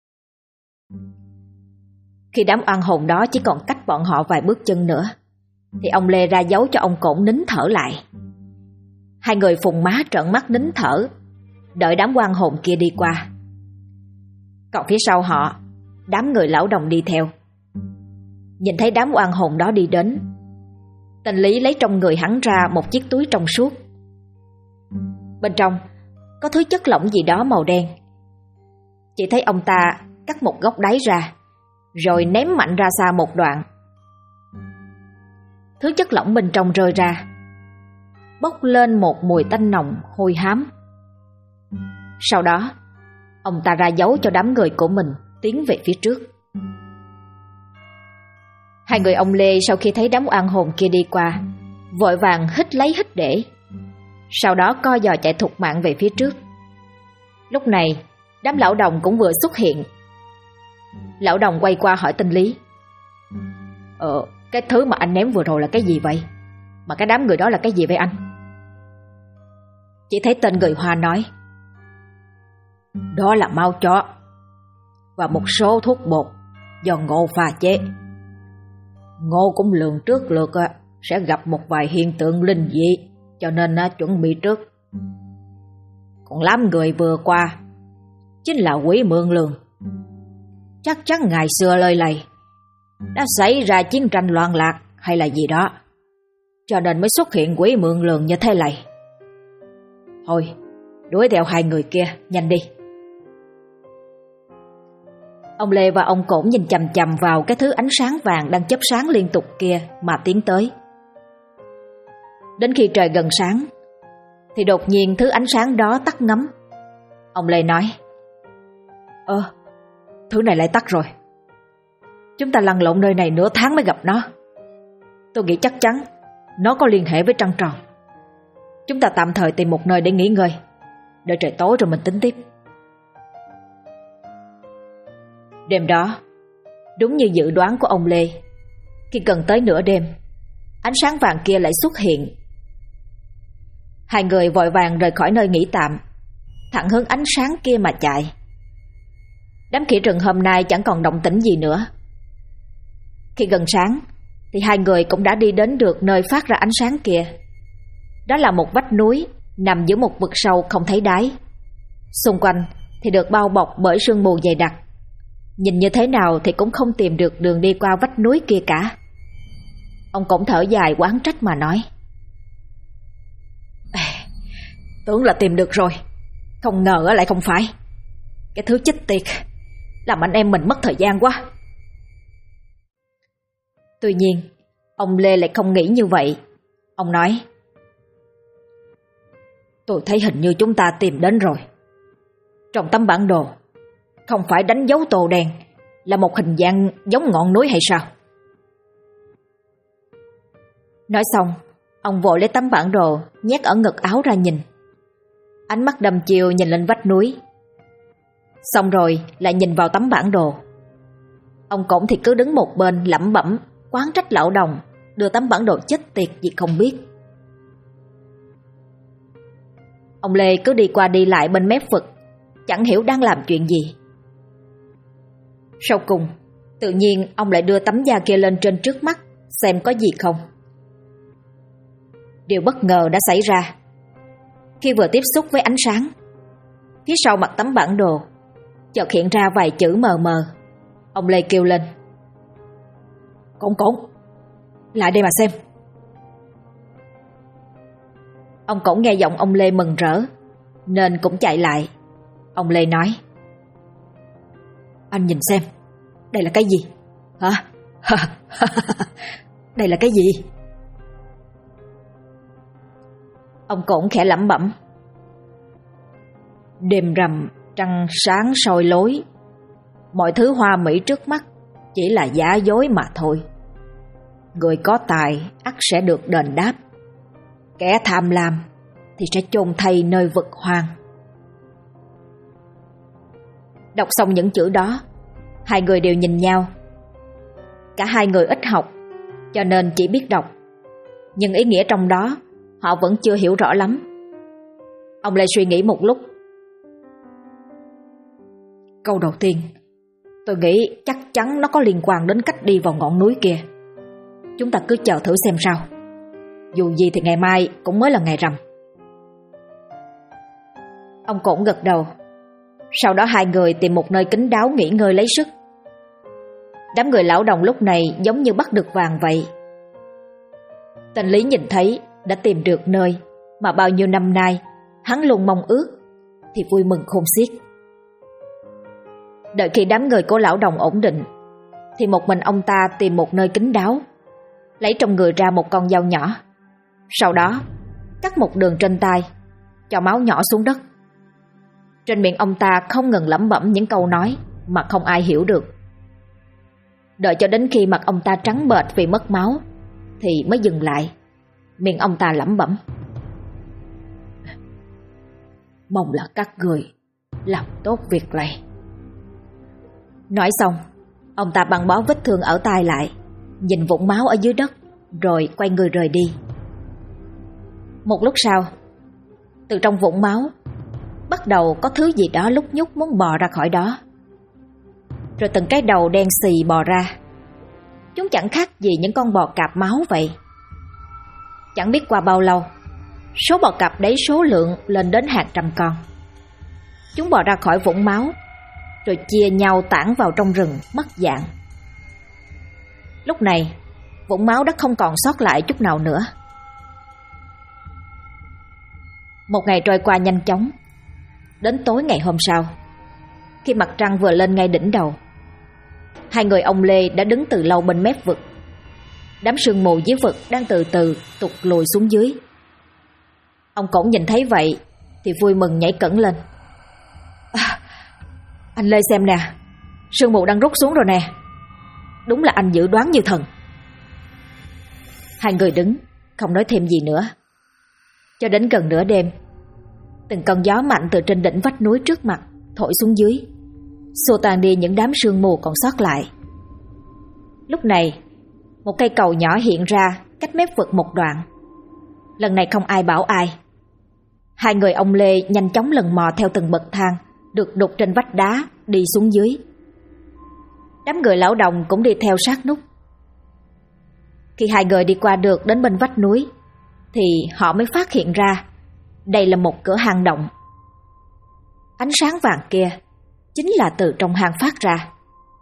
Khi đám oan hồn đó chỉ còn cách bọn họ vài bước chân nữa, thì ông Lê ra dấu cho ông Cổn nín thở lại. Hai người phùng má trợn mắt nín thở, đợi đám oan hồn kia đi qua. Còn phía sau họ, đám người lão đồng đi theo. Nhìn thấy đám oan hồn đó đi đến, Tên Lý lấy trong người hắn ra một chiếc túi trong suốt. Bên trong có thứ chất lỏng gì đó màu đen. Chỉ thấy ông ta cắt một góc đáy ra, rồi ném mạnh ra xa một đoạn. Thứ chất lỏng bên trong rơi ra, bốc lên một mùi tanh nồng hôi hám. Sau đó, ông ta ra dấu cho đám người của mình tiến về phía trước. Hai người ông Lê sau khi thấy đám oan hồn kia đi qua, vội vàng hít lấy hít để, sau đó co giò chạy thục mạng về phía trước. Lúc này, đám lão đồng cũng vừa xuất hiện. Lão đồng quay qua hỏi Tên Lý: Cái thứ mà anh ném vừa rồi là cái gì vậy? Mà cái đám người đó là cái gì vậy anh? Chỉ thấy tên người Hoa nói: Đó là mao chó và một số thuốc bột do Ngô pha chế. Ngô cũng lường trước lượt sẽ gặp một vài hiện tượng linh dị, cho nên chuẩn bị trước. Còn đám người vừa qua chính là quỷ mượn lường. Chắc chắn ngày xưa lơi lầy đã xảy ra chiến tranh loạn lạc hay là gì đó, cho nên mới xuất hiện quỷ mượn lường như thế này. Thôi, đuổi theo hai người kia, nhanh đi. Ông Lê và ông Cổn nhìn chằm chằm vào cái thứ ánh sáng vàng đang chớp sáng liên tục kia mà tiến tới. Đến khi trời gần sáng thì đột nhiên thứ ánh sáng đó tắt ngấm. Ông Lê nói: Thứ này lại tắt rồi. Chúng ta lăn lộn nơi này nửa tháng mới gặp nó. Tôi nghĩ chắc chắn nó có liên hệ với trăng tròn. Chúng ta tạm thời tìm một nơi để nghỉ ngơi, đợi trời tối rồi mình tính tiếp. Đêm đó, đúng như dự đoán của ông Lê, khi gần tới nửa đêm, ánh sáng vàng kia lại xuất hiện. Hai người vội vàng rời khỏi nơi nghỉ tạm, thẳng hướng ánh sáng kia mà chạy. Đám khỉ rừng hôm nay chẳng còn động tĩnh gì nữa. Khi gần sáng thì hai người cũng đã đi đến được nơi phát ra ánh sáng kia. Đó là một vách núi nằm giữa một vực sâu không thấy đáy. Xung quanh thì được bao bọc bởi sương mù dày đặc. nhìn như thế nào thì cũng không tìm được đường đi qua vách núi kia cả. Ông cũng thở dài oán trách mà nói: Tưởng là tìm được rồi, không ngờ lại không phải. Cái thứ chết tiệt, làm anh em mình mất thời gian quá. Tuy nhiên, ông Lê lại không nghĩ như vậy. Ông nói: Tôi thấy hình như chúng ta tìm đến rồi. Trong tấm bản đồ không phải đánh dấu tô đen là một hình dạng giống ngọn núi hay sao? Nói xong, ông vội lấy tấm bản đồ nhét ở ngực áo ra nhìn. Ánh mắt đăm chiêu nhìn lên vách núi, xong rồi lại nhìn vào tấm bản đồ. Ông Cổn thì cứ đứng một bên lẩm bẩm oán trách lão đồng đưa tấm bản đồ chết tiệt gì không biết. Ông Lê cứ đi qua đi lại bên mép vực, chẳng hiểu đang làm chuyện gì. Sau cùng, tự nhiên ông lại đưa tấm da kia lên trên trước mắt xem có gì không. Điều bất ngờ đã xảy ra. Khi vừa tiếp xúc với ánh sáng, phía sau mặt tấm bản đồ chợt hiện ra vài chữ mờ mờ. Ông Lê kêu lên: Cổn, lại đây mà xem. Ông Cổn nghe giọng ông Lê mừng rỡ nên cũng chạy lại. Ông Lê nói: Anh nhìn xem, đây là cái gì? Hả? Đây là cái gì? Ông Cổn khẽ lẩm bẩm: Đêm rằm trăng sáng soi lối, mọi thứ hoa mỹ trước mắt chỉ là giả dối mà thôi. Người có tài ắt sẽ được đền đáp, kẻ tham lam thì sẽ chôn thây nơi vực hoang. Đọc xong những chữ đó, hai người đều nhìn nhau. Cả hai người ít học cho nên chỉ biết đọc, nhưng ý nghĩa trong đó họ vẫn chưa hiểu rõ lắm. Ông Lê suy nghĩ một lúc. Câu đầu tiên, tôi nghĩ chắc chắn nó có liên quan đến cách đi vào ngọn núi kia. Chúng ta cứ chờ thử xem sao. Dù gì thì ngày mai cũng mới là ngày rằm. Ông Cổn gật đầu. Sau đó hai người tìm một nơi kín đáo nghỉ ngơi lấy sức. Đám người lão đồng lúc này giống như bắt được vàng vậy. Tên Lý nhìn thấy đã tìm được nơi mà bao nhiêu năm nay hắn luôn mong ước thì vui mừng khôn xiết. Đợi khi đám người của lão đồng ổn định thì một mình ông ta tìm một nơi kín đáo, lấy trong người ra một con dao nhỏ. Sau đó cắt một đường trên tay, cho máu nhỏ xuống đất. Trên miệng ông ta không ngừng lẩm bẩm những câu nói mà không ai hiểu được. Đợi cho đến khi mặt ông ta trắng bệch vì mất máu thì mới dừng lại. Miệng ông ta lẩm bẩm: Mong là các người làm tốt việc này. Nói xong, ông ta băng bó vết thương ở tay lại, nhìn vũng máu ở dưới đất, rồi quay người rời đi. Một lúc sau, từ trong vũng máu bắt đầu có thứ gì đó lúc nhúc muốn bò ra khỏi đó. Rồi từng cái đầu đen xì bò ra. Chúng chẳng khác gì những con bò cạp máu vậy. Chẳng biết qua bao lâu, số bò cạp đấy số lượng lên đến hàng trăm con. Chúng bò ra khỏi vũng máu, rồi chia nhau tản vào trong rừng mất dạng. Lúc này, vũng máu đã không còn sót lại chút nào nữa. Một ngày trôi qua nhanh chóng. Đến tối ngày hôm sau, khi mặt trăng vừa lên ngay đỉnh đầu, hai người ông Lê đã đứng từ lâu bên mép vực. Đám sương mù dưới vực đang từ từ tụt lùi xuống dưới. Ông Cổn nhìn thấy vậy thì vui mừng nhảy cẫng lên. Anh Lê xem nè, sương mù đang rút xuống rồi nè. Đúng là anh dự đoán như thần. Hai người đứng không nói thêm gì nữa. Cho đến gần nửa đêm, từng cơn gió mạnh từ trên đỉnh vách núi trước mặt thổi xuống dưới, xua tan đi những đám sương mù còn sót lại. Lúc này, một cây cầu nhỏ hiện ra cách mép vực một đoạn. Lần này không ai bảo ai. Hai người ông Lê nhanh chóng lần mò theo từng bậc thang được đục trên vách đá đi xuống dưới. Đám người lão đồng cũng đi theo sát nút. Khi hai người đi qua được đến bên vách núi thì họ mới phát hiện ra đây là một cửa hang động. Ánh sáng vàng kia chính là từ trong hang phát ra.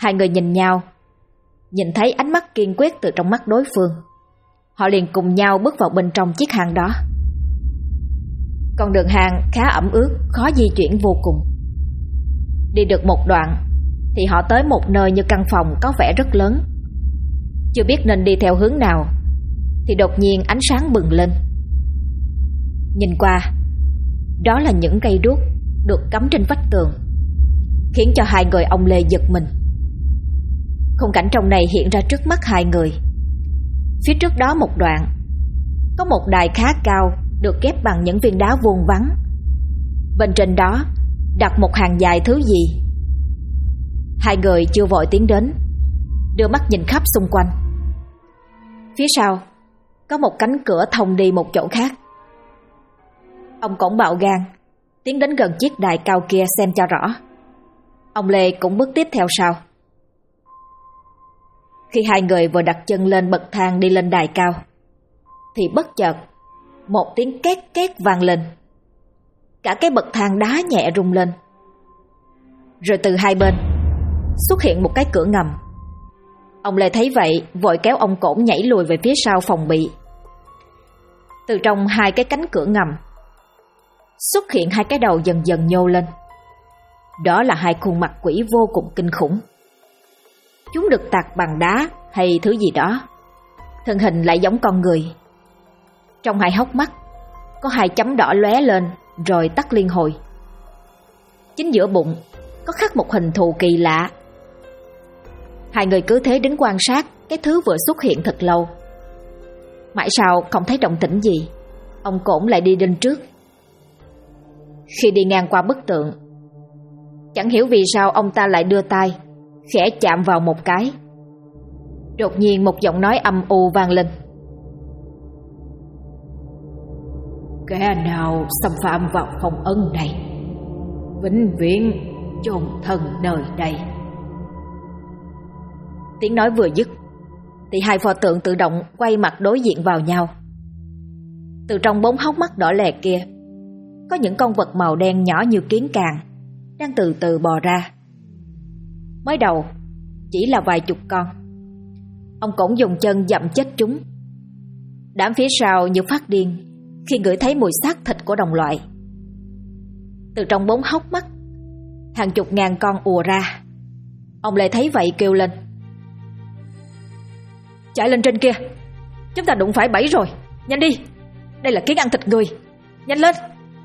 Hai người nhìn nhau, nhìn thấy ánh mắt kiên quyết từ trong mắt đối phương. Họ liền cùng nhau bước vào bên trong chiếc hang đó. Con đường hang khá ẩm ướt, khó di chuyển vô cùng. Đi được một đoạn thì họ tới một nơi như căn phòng có vẻ rất lớn. Chưa biết nên đi theo hướng nào thì đột nhiên ánh sáng bừng lên. Nhìn qua, đó là những cây đuốc được cắm trên vách tường, khiến cho hai người ông Lê giật mình. Khung cảnh trong này hiện ra trước mắt hai người. Phía trước đó một đoạn, có một đài khá cao được ghép bằng những viên đá vuông vắn. Bên trên đó đặt một hàng dài thứ gì. Hai người chưa vội tiến đến, đưa mắt nhìn khắp xung quanh. Phía sau có một cánh cửa thông đi một chỗ khác. Ông Cổn bạo gan tiến đến gần chiếc đài cao kia xem cho rõ. Ông Lê cũng bước tiếp theo sau. Khi hai người vừa đặt chân lên bậc thang đi lên đài cao thì bất chợt một tiếng két két vang lên. Cả cái bậc thang đá nhẹ rung lên. Rồi từ hai bên xuất hiện một cái cửa ngầm. Ông Lê thấy vậy vội kéo ông Cổn nhảy lùi về phía sau phòng bị. Từ trong hai cái cánh cửa ngầm xuất hiện hai cái đầu dần dần nhô lên. Đó là hai khuôn mặt quỷ vô cùng kinh khủng. Chúng được tạc bằng đá hay thứ gì đó, thân hình lại giống con người. Trong hai hốc mắt có hai chấm đỏ lóe lên rồi tắt liên hồi. Chính giữa bụng có khắc một hình thù kỳ lạ. Hai người cứ thế đứng quan sát cái thứ vừa xuất hiện thật lâu. Mãi sau không thấy động tĩnh gì, ông Cổn lại đi lên trước. Khi đi ngang qua bức tượng, chẳng hiểu vì sao ông ta lại đưa tay khẽ chạm vào một cái. Đột nhiên một giọng nói âm u vang lên: "Kẻ nào xâm phạm vào phong ấn này, vĩnh viễn chôn thân nơi đây." Tiếng nói vừa dứt thì hai pho tượng tự động quay mặt đối diện vào nhau. Từ trong bốn hốc mắt đỏ lè kia có những con vật màu đen nhỏ như kiến càng đang từ từ bò ra. Mới đầu chỉ là vài chục con. Ông Cổn dùng chân dậm chết chúng. Đám phía sau như phát điên khi ngửi thấy mùi xác thịt của đồng loại. Từ trong bốn hốc mắt hàng chục ngàn con ùa ra. Ông Lê thấy vậy kêu lên: "Chạy lên trên kia, chúng ta đụng phải bẫy rồi, nhanh đi, đây là kiến ăn thịt người, nhanh lên."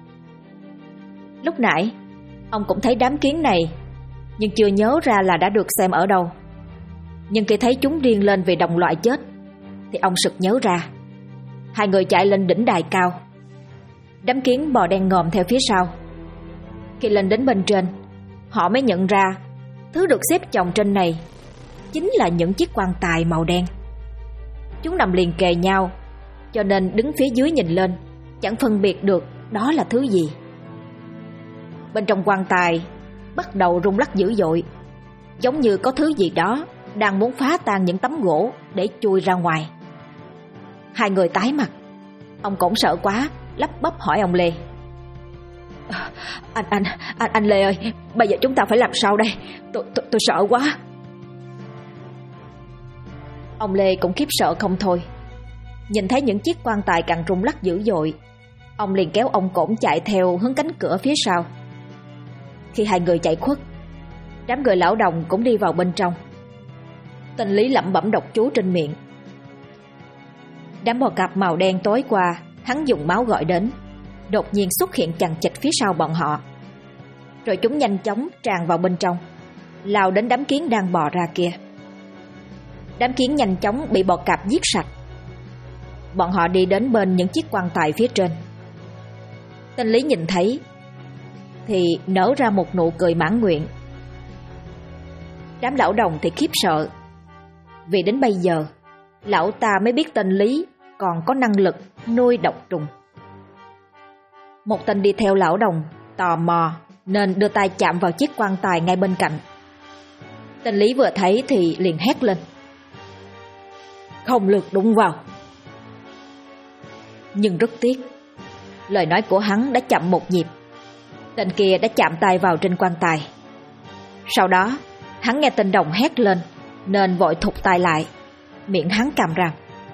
Lúc nãy ông cũng thấy đám kiến này, nhưng chưa nhớ ra là đã được xem ở đâu. Nhưng khi thấy chúng điên lên vì đồng loại chết thì ông sực nhớ ra. Hai người chạy lên đỉnh đài cao. Đám kiến bò đen ngòm theo phía sau. Khi lên đến bên trên, họ mới nhận ra thứ được xếp chồng trên này chính là những chiếc quan tài màu đen. Chúng nằm liền kề nhau, cho nên đứng phía dưới nhìn lên chẳng phân biệt được đó là thứ gì. Bên trong quan tài bắt đầu rung lắc dữ dội, giống như có thứ gì đó đang muốn phá tan những tấm gỗ để chui ra ngoài. Hai người tái mặt. Ông Cổn sợ quá, lắp bắp hỏi ông Lê: Anh Lê ơi, bây giờ chúng ta phải làm sao đây? Tôi sợ quá." Ông Lê cũng khiếp sợ không thôi. Nhìn thấy những chiếc quan tài càng rung lắc dữ dội, ông liền kéo ông Cổn chạy theo hướng cánh cửa phía sau. Khi hai người chạy khuất, đám người lão đồng cũng đi vào bên trong. Tên Lý lẩm bẩm đọc chú trên miệng. Đám bò cạp màu đen tối qua hắn dùng máu gọi đến đột nhiên xuất hiện chằng chịt phía sau bọn họ. Rồi chúng nhanh chóng tràn vào bên trong, lao đến đám kiến đang bò ra kia. Đám kiến nhanh chóng bị bò cạp giết sạch. Bọn họ đi đến bên những chiếc quan tài phía trên. Tên Lý nhìn thấy thì nở ra một nụ cười mãn nguyện. Đám lão đồng thì khiếp sợ, vì đến bây giờ lão ta mới biết tên Lý còn có năng lực nuôi độc trùng. Một tên đi theo lão đồng tò mò nên đưa tay chạm vào chiếc quan tài ngay bên cạnh. Tên Lý vừa thấy thì liền hét lên: "Không được đụng vào!" Nhưng rất tiếc, lời nói của hắn đã chậm một nhịp. Tên kia đã chạm tay vào trên quan tài. Sau đó Hắn nghe tên đồng hét lên nên vội thụt tay lại, miệng hắn càm ràm: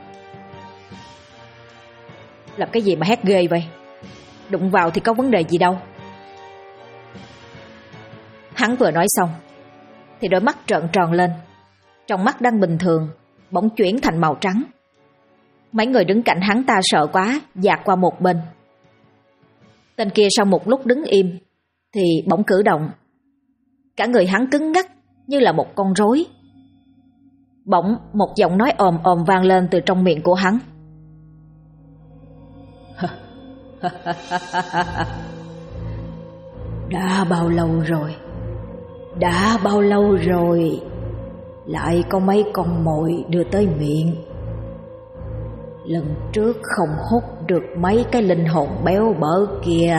làm cái gì mà hét ghê vậy? Đụng vào thì có vấn đề gì đâu. Hắn vừa nói xong thì đôi mắt trợn tròn lên, trong mắt đang bình thường bỗng chuyển thành màu trắng. Mấy người đứng cạnh hắn ta sợ quá, dạt qua một bên. Tên kia sau một lúc đứng im thì bỗng cử động. Cả người hắn cứng ngắc như là một con rối. Bỗng một giọng nói ồm ồm vang lên từ trong miệng của hắn: đã bao lâu rồi? Đã bao lâu rồi lại có mấy con mồi đưa tới miệng? Lần trước không hút được mấy cái linh hồn béo bở kia.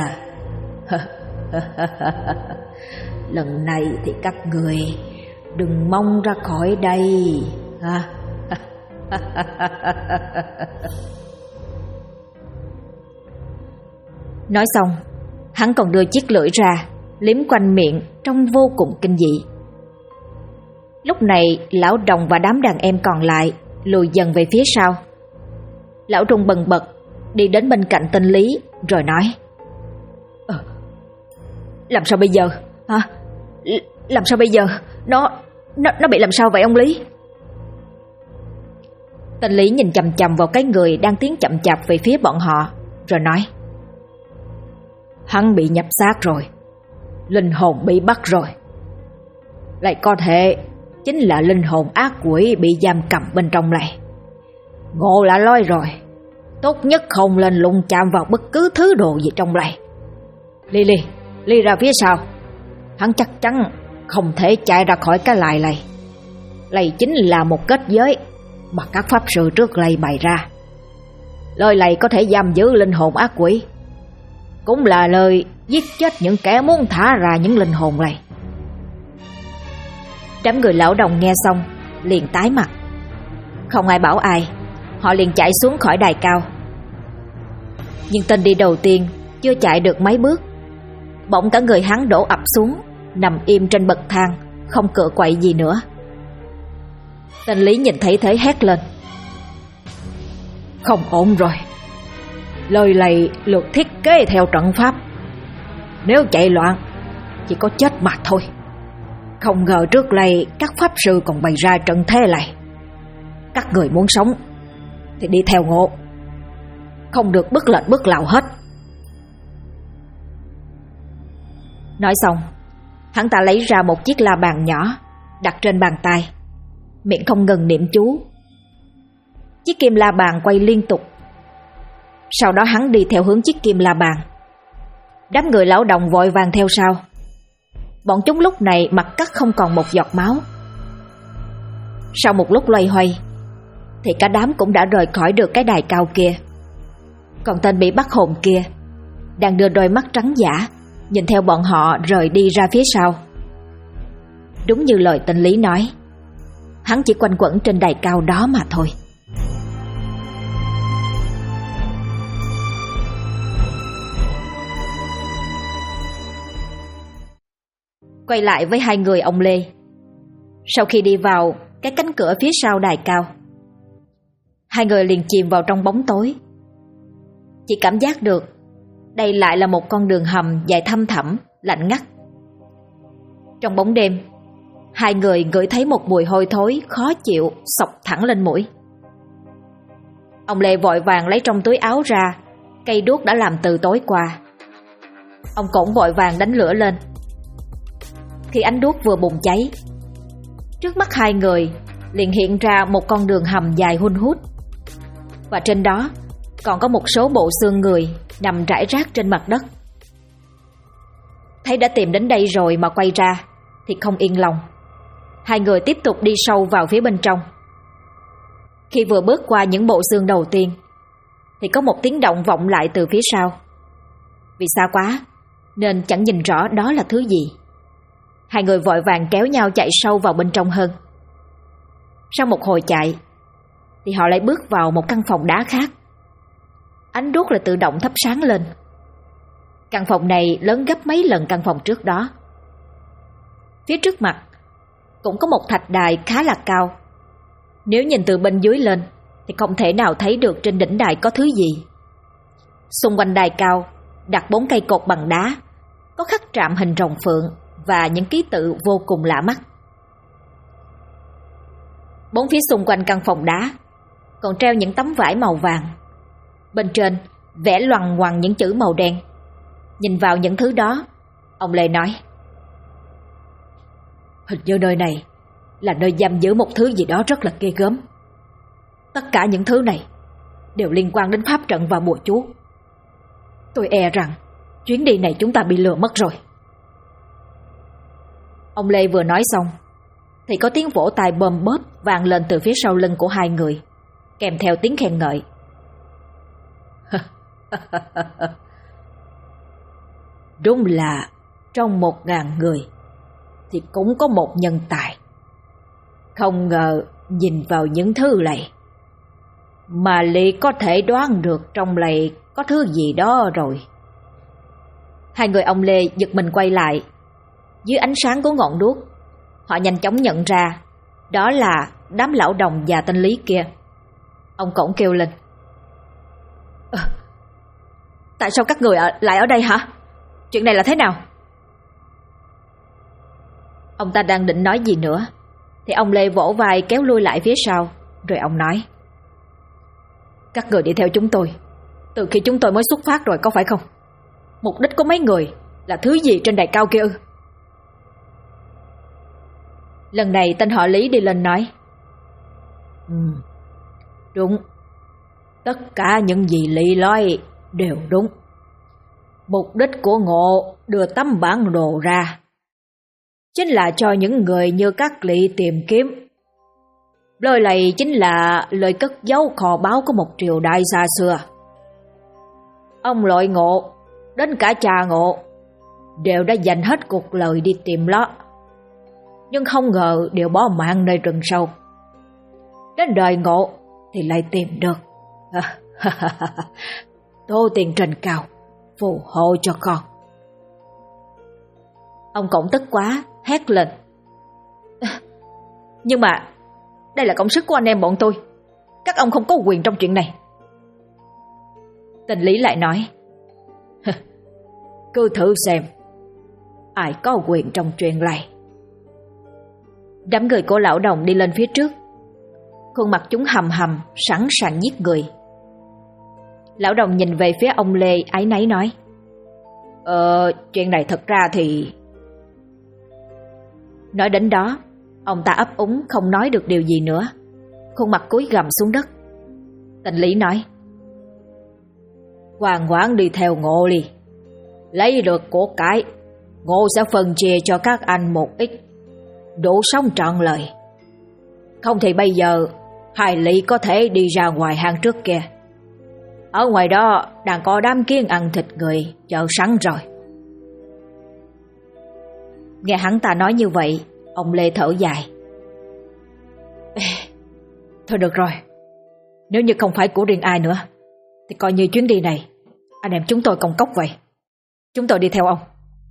Lần này thì các người đừng mong ra khỏi đây. Nói xong, hắn còn đưa chiếc lưỡi ra, liếm quanh miệng trông vô cùng kinh dị. Lúc này, lão đồng và đám đàn em còn lại lùi dần về phía sau. Lão Trung bần bật đi đến bên cạnh tên Lý rồi nói: làm sao bây giờ? Hả? Làm sao bây giờ? Nó bị làm sao vậy ông Lý? Tên Lý nhìn chằm chằm vào cái người đang tiến chậm chạp về phía bọn họ rồi nói: hắn bị nhập xác rồi, linh hồn bị bắt rồi. Lại có thể chính là linh hồn ác quỷ bị giam cầm bên trong này. Ngộ đã nói rồi, tốt nhất không lên lung chạm vào bất cứ thứ đồ gì trong này. Ly ra phía sau. Hắn chắc chắn không thể chạy ra khỏi cái lài này. Đây chính là một kết giới mà các pháp sư trước đây bày ra. Lời này có thể giam giữ linh hồn ác quỷ, cũng là lời giết chết những kẻ muốn thả ra những linh hồn này. Đám người lão đồng nghe xong liền tái mặt. Không ai bảo ai, họ liền chạy xuống khỏi đài cao. Nhưng tên đi đầu tiên chưa chạy được mấy bước, bỗng cả người hắn đổ ập xuống, nằm im trên bậc thang, không cựa quậy gì nữa. Tên Lý nhìn thấy thế hét lên: không ổn rồi. Lời này được thiết kế theo trận pháp, nếu chạy loạn chỉ có chết mà thôi. Không ngờ trước đây các pháp sư còn bày ra trận thế này. Các người muốn sống thì đi theo ngộ, không được bước lệch bước lào hết. Nói xong, hắn ta lấy ra một chiếc la bàn nhỏ đặt trên bàn tay, miệng không ngừng niệm chú. Chiếc kim la bàn quay liên tục. Sau đó hắn đi theo hướng chiếc kim la bàn. Đám người lão đồng vội vàng theo sau. Bọn chúng lúc này mặt cắt không còn một giọt máu. Sau một lúc loay hoay thì cả đám cũng đã rời khỏi được cái đài cao kia. Còn tên bị bắt hồn kia đang đưa đôi mắt trắng dã nhìn theo bọn họ rời đi ra phía sau. Đúng như lời tên Lý nói, hắn chỉ quanh quẩn trên đài cao đó mà thôi. Quay lại với hai người ông Lê. Sau khi đi vào cái cánh cửa phía sau đài cao, hai người liền chìm vào trong bóng tối. Chỉ cảm giác được đây lại là một con đường hầm dài thăm thẳm, lạnh ngắt. Trong bóng đêm, hai người ngửi thấy một mùi hôi thối khó chịu xộc thẳng lên mũi. Ông Lê vội vàng lấy trong túi áo ra cây đuốc đã làm từ tối qua. Ông cũng vội vàng đánh lửa lên. Khi ánh đuốc vừa bùng cháy, trước mắt hai người liền hiện ra một con đường hầm dài hun hút, và trên đó còn có một số bộ xương người nằm rải rác trên mặt đất. Thấy đã tìm đến đây rồi mà quay ra thì không yên lòng. Hai người tiếp tục đi sâu vào phía bên trong. Khi vừa bước qua những bộ xương đầu tiên thì có một tiếng động vọng lại từ phía sau. Vì xa quá nên chẳng nhìn rõ đó là thứ gì. Hai người vội vàng kéo nhau chạy sâu vào bên trong hơn. Sau một hồi chạy thì họ lại bước vào một căn phòng đá khác. Ánh đuốc lại tự động thắp sáng lên. Căn phòng này lớn gấp mấy lần căn phòng trước đó. Phía trước mặt cũng có một thạch đài khá là cao. Nếu nhìn từ bên dưới lên thì không thể nào thấy được trên đỉnh đài có thứ gì. Xung quanh đài cao đặt 4 cây cột bằng đá, có khắc trạm hình rồng phượng và những ký tự vô cùng lạ mắt. 4 phía xung quanh căn phòng đá còn treo những tấm vải màu vàng, bên trên vẽ loằng ngoằng những chữ màu đen. Nhìn vào những thứ đó, ông Lê nói: "Hình như nơi này là nơi giam giữ một thứ gì đó rất là ghê gớm. Tất cả những thứ này đều liên quan đến pháp trận và bùa chú. Tôi e rằng chuyến đi này chúng ta bị lừa mất rồi." Ông Lê vừa nói xong thì có tiếng vỗ tay bôm bóp vang lên từ phía sau lưng của hai người, kèm theo tiếng khen ngợi. Đúng là trong 1000 người thì cũng có một nhân tài. Không ngờ nhìn vào những thứ này mà Ly có thể đoán được trong này có thứ gì đó rồi. Hai người ông Lê giật mình quay lại. Dưới ánh sáng của ngọn đuốc, họ nhanh chóng nhận ra đó là đám lão đồng và tên Lý kia. Ông Cổn kêu lên: "Tại sao các người lại ở đây hả? Chuyện này là thế nào?" Ông ta đang định nói gì nữa thì ông Lê vỗ vai kéo lui lại phía sau, rồi ông nói: "Các người đi theo chúng tôi từ khi chúng tôi mới xuất phát rồi có phải không? Mục đích của mấy người là thứ gì trên đài cao kia ư?" Lần này tên họ Lý đi lên nói: Đúng, tất cả những gì Lý nói đều đúng. Mục đích của Ngộ đưa tấm bản đồ ra chính là cho những người như các Lý tìm kiếm. Lời này chính là lời cất giấu kho báu của một triều đại xa xưa. Ông nội Ngộ, đến cả cha Ngộ đều đã dành hết cuộc đời đi tìm nó, nhưng không ngờ đều bỏ mạng nơi rừng sâu. Đến đời Ngộ thì lại tìm được. Tô tiền trên cao phù hộ cho con. Ông Cổng tức quá hét lên: "Nhưng mà đây là công sức của anh em bọn tôi, các ông không có quyền trong chuyện này." Tên Lý lại nói: "Cứ thử xem ai có quyền trong chuyện này." Đám người của lão đồng đi lên phía trước, khuôn mặt chúng hầm hầm sẵn sàng giết người. Lão đồng nhìn về phía ông Lê áy náy nói: Chuyện này thật ra thì... Nói đến đó, ông ta ấp úng không nói được điều gì nữa, khuôn mặt cúi gằm xuống đất. Tên Lý nói: "Ngoan ngoãn đi theo Ngộ đi. Lấy được của cải, Ngộ sẽ phân chia cho các anh một ít, đủ sống trọn lời. Không thì bây giờ hai Lý có thể đi ra ngoài hang trước kia. Ở ngoài đó đang có đám kiến ăn thịt người chờ sẵn rồi." Nghe hắn ta nói như vậy, ông Lê thở dài: "Thôi được rồi, nếu như không phải của riêng ai nữa thì coi như chuyến đi này anh em chúng tôi công cốc vậy. Chúng tôi đi theo ông."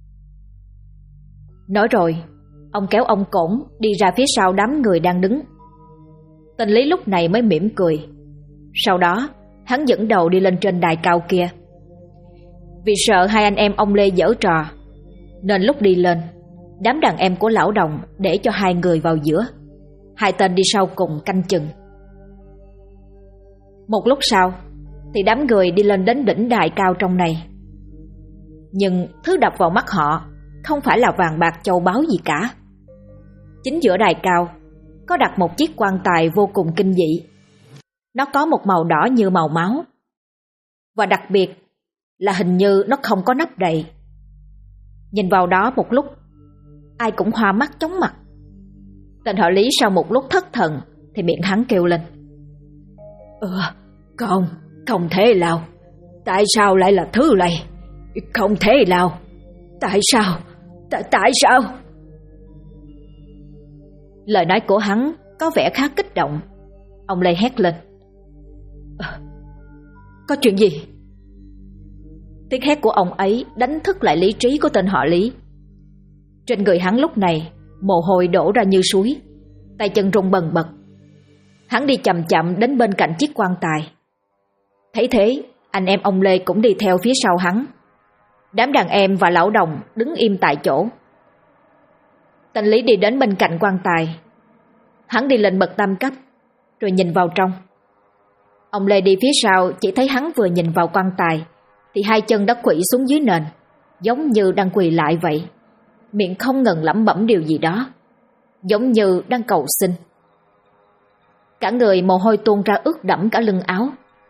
Nói rồi, ông kéo ông Cổn đi ra phía sau đám người đang đứng. Tên Lý lúc này mới mỉm cười. Sau đó hắn dẫn đầu đi lên trên đài cao kia. Vì sợ hai anh em ông Lê giở trò, nên lúc đi lên, đám đàn em của lão đồng để cho hai người vào giữa, hai tên đi sau cùng canh chừng. Một lúc sau thì đám người đi lên đến đỉnh đài cao trong này. Nhưng thứ đập vào mắt họ không phải là vàng bạc châu báu gì cả. Chính giữa đài cao có đặt một chiếc quan tài vô cùng kinh dị. Nó có một màu đỏ như màu máu, và đặc biệt là hình như nó không có nắp đậy. Nhìn vào đó một lúc, ai cũng hoa mắt chóng mặt. Tên họ Lý sau một lúc thất thần thì miệng hắn kêu lên: Không thể nào. Tại sao lại là thứ này? Không thể nào. Tại sao? Tại sao? Lời nói của hắn có vẻ khá kích động. Ông Lê hét lên: Có chuyện gì? Tiếng hét của ông ấy đánh thức lại lý trí của tên họ Lý. Trên người hắn lúc này Mồ hôi đổ ra như suối, tay chân run bần bật. Hắn đi chậm chậm đến bên cạnh chiếc quan tài. Thấy thế, anh em ông Lê cũng đi theo phía sau hắn. Đám đàn em và lão đồng đứng im tại chỗ. Tên Lý đi đến bên cạnh quan tài. Hắn đi lên bậc tam cấp, rồi nhìn vào trong. Ông Lê đi phía sau, chỉ thấy hắn vừa nhìn vào quan tài thì hai chân đã khuỵu xuống dưới nền, giống như đang quỳ lại vậy. Miệng không ngừng lẩm bẩm điều gì đó, giống như đang cầu xin. Cả người mồ hôi tuôn ra ướt đẫm cả lưng áo.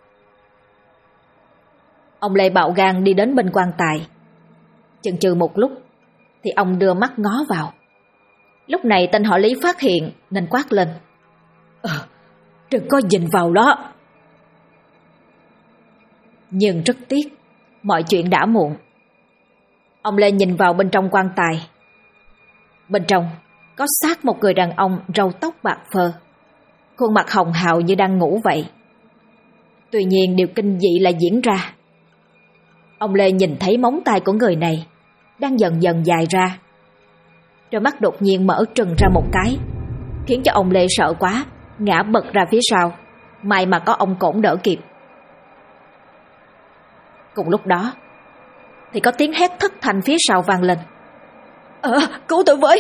Ông Lê bạo gan đi đến bên quan tài. Chần chừ một lúc thì ông đưa mắt ngó vào. Lúc này tên họ Lý phát hiện nên quát lên: Đừng có nhìn vào đó. Nhưng rất tiếc, mọi chuyện đã muộn. Ông Lê nhìn vào bên trong quan tài. Bên trong có xác một người đàn ông râu tóc bạc phơ, khuôn mặt hồng hào như đang ngủ vậy. Tuy nhiên điều kinh dị lại diễn ra. Ông Lê nhìn thấy móng tay của người này đang dần dần dài ra. Đôi mắt đột nhiên mở trừng ra một cái, khiến cho ông Lê sợ quá, ngã bật ra phía sau. May mà có ông Cổn đỡ kịp. Cùng lúc đó thì có tiếng hét thất thanh phía sau vang lên: Cứu tôi với!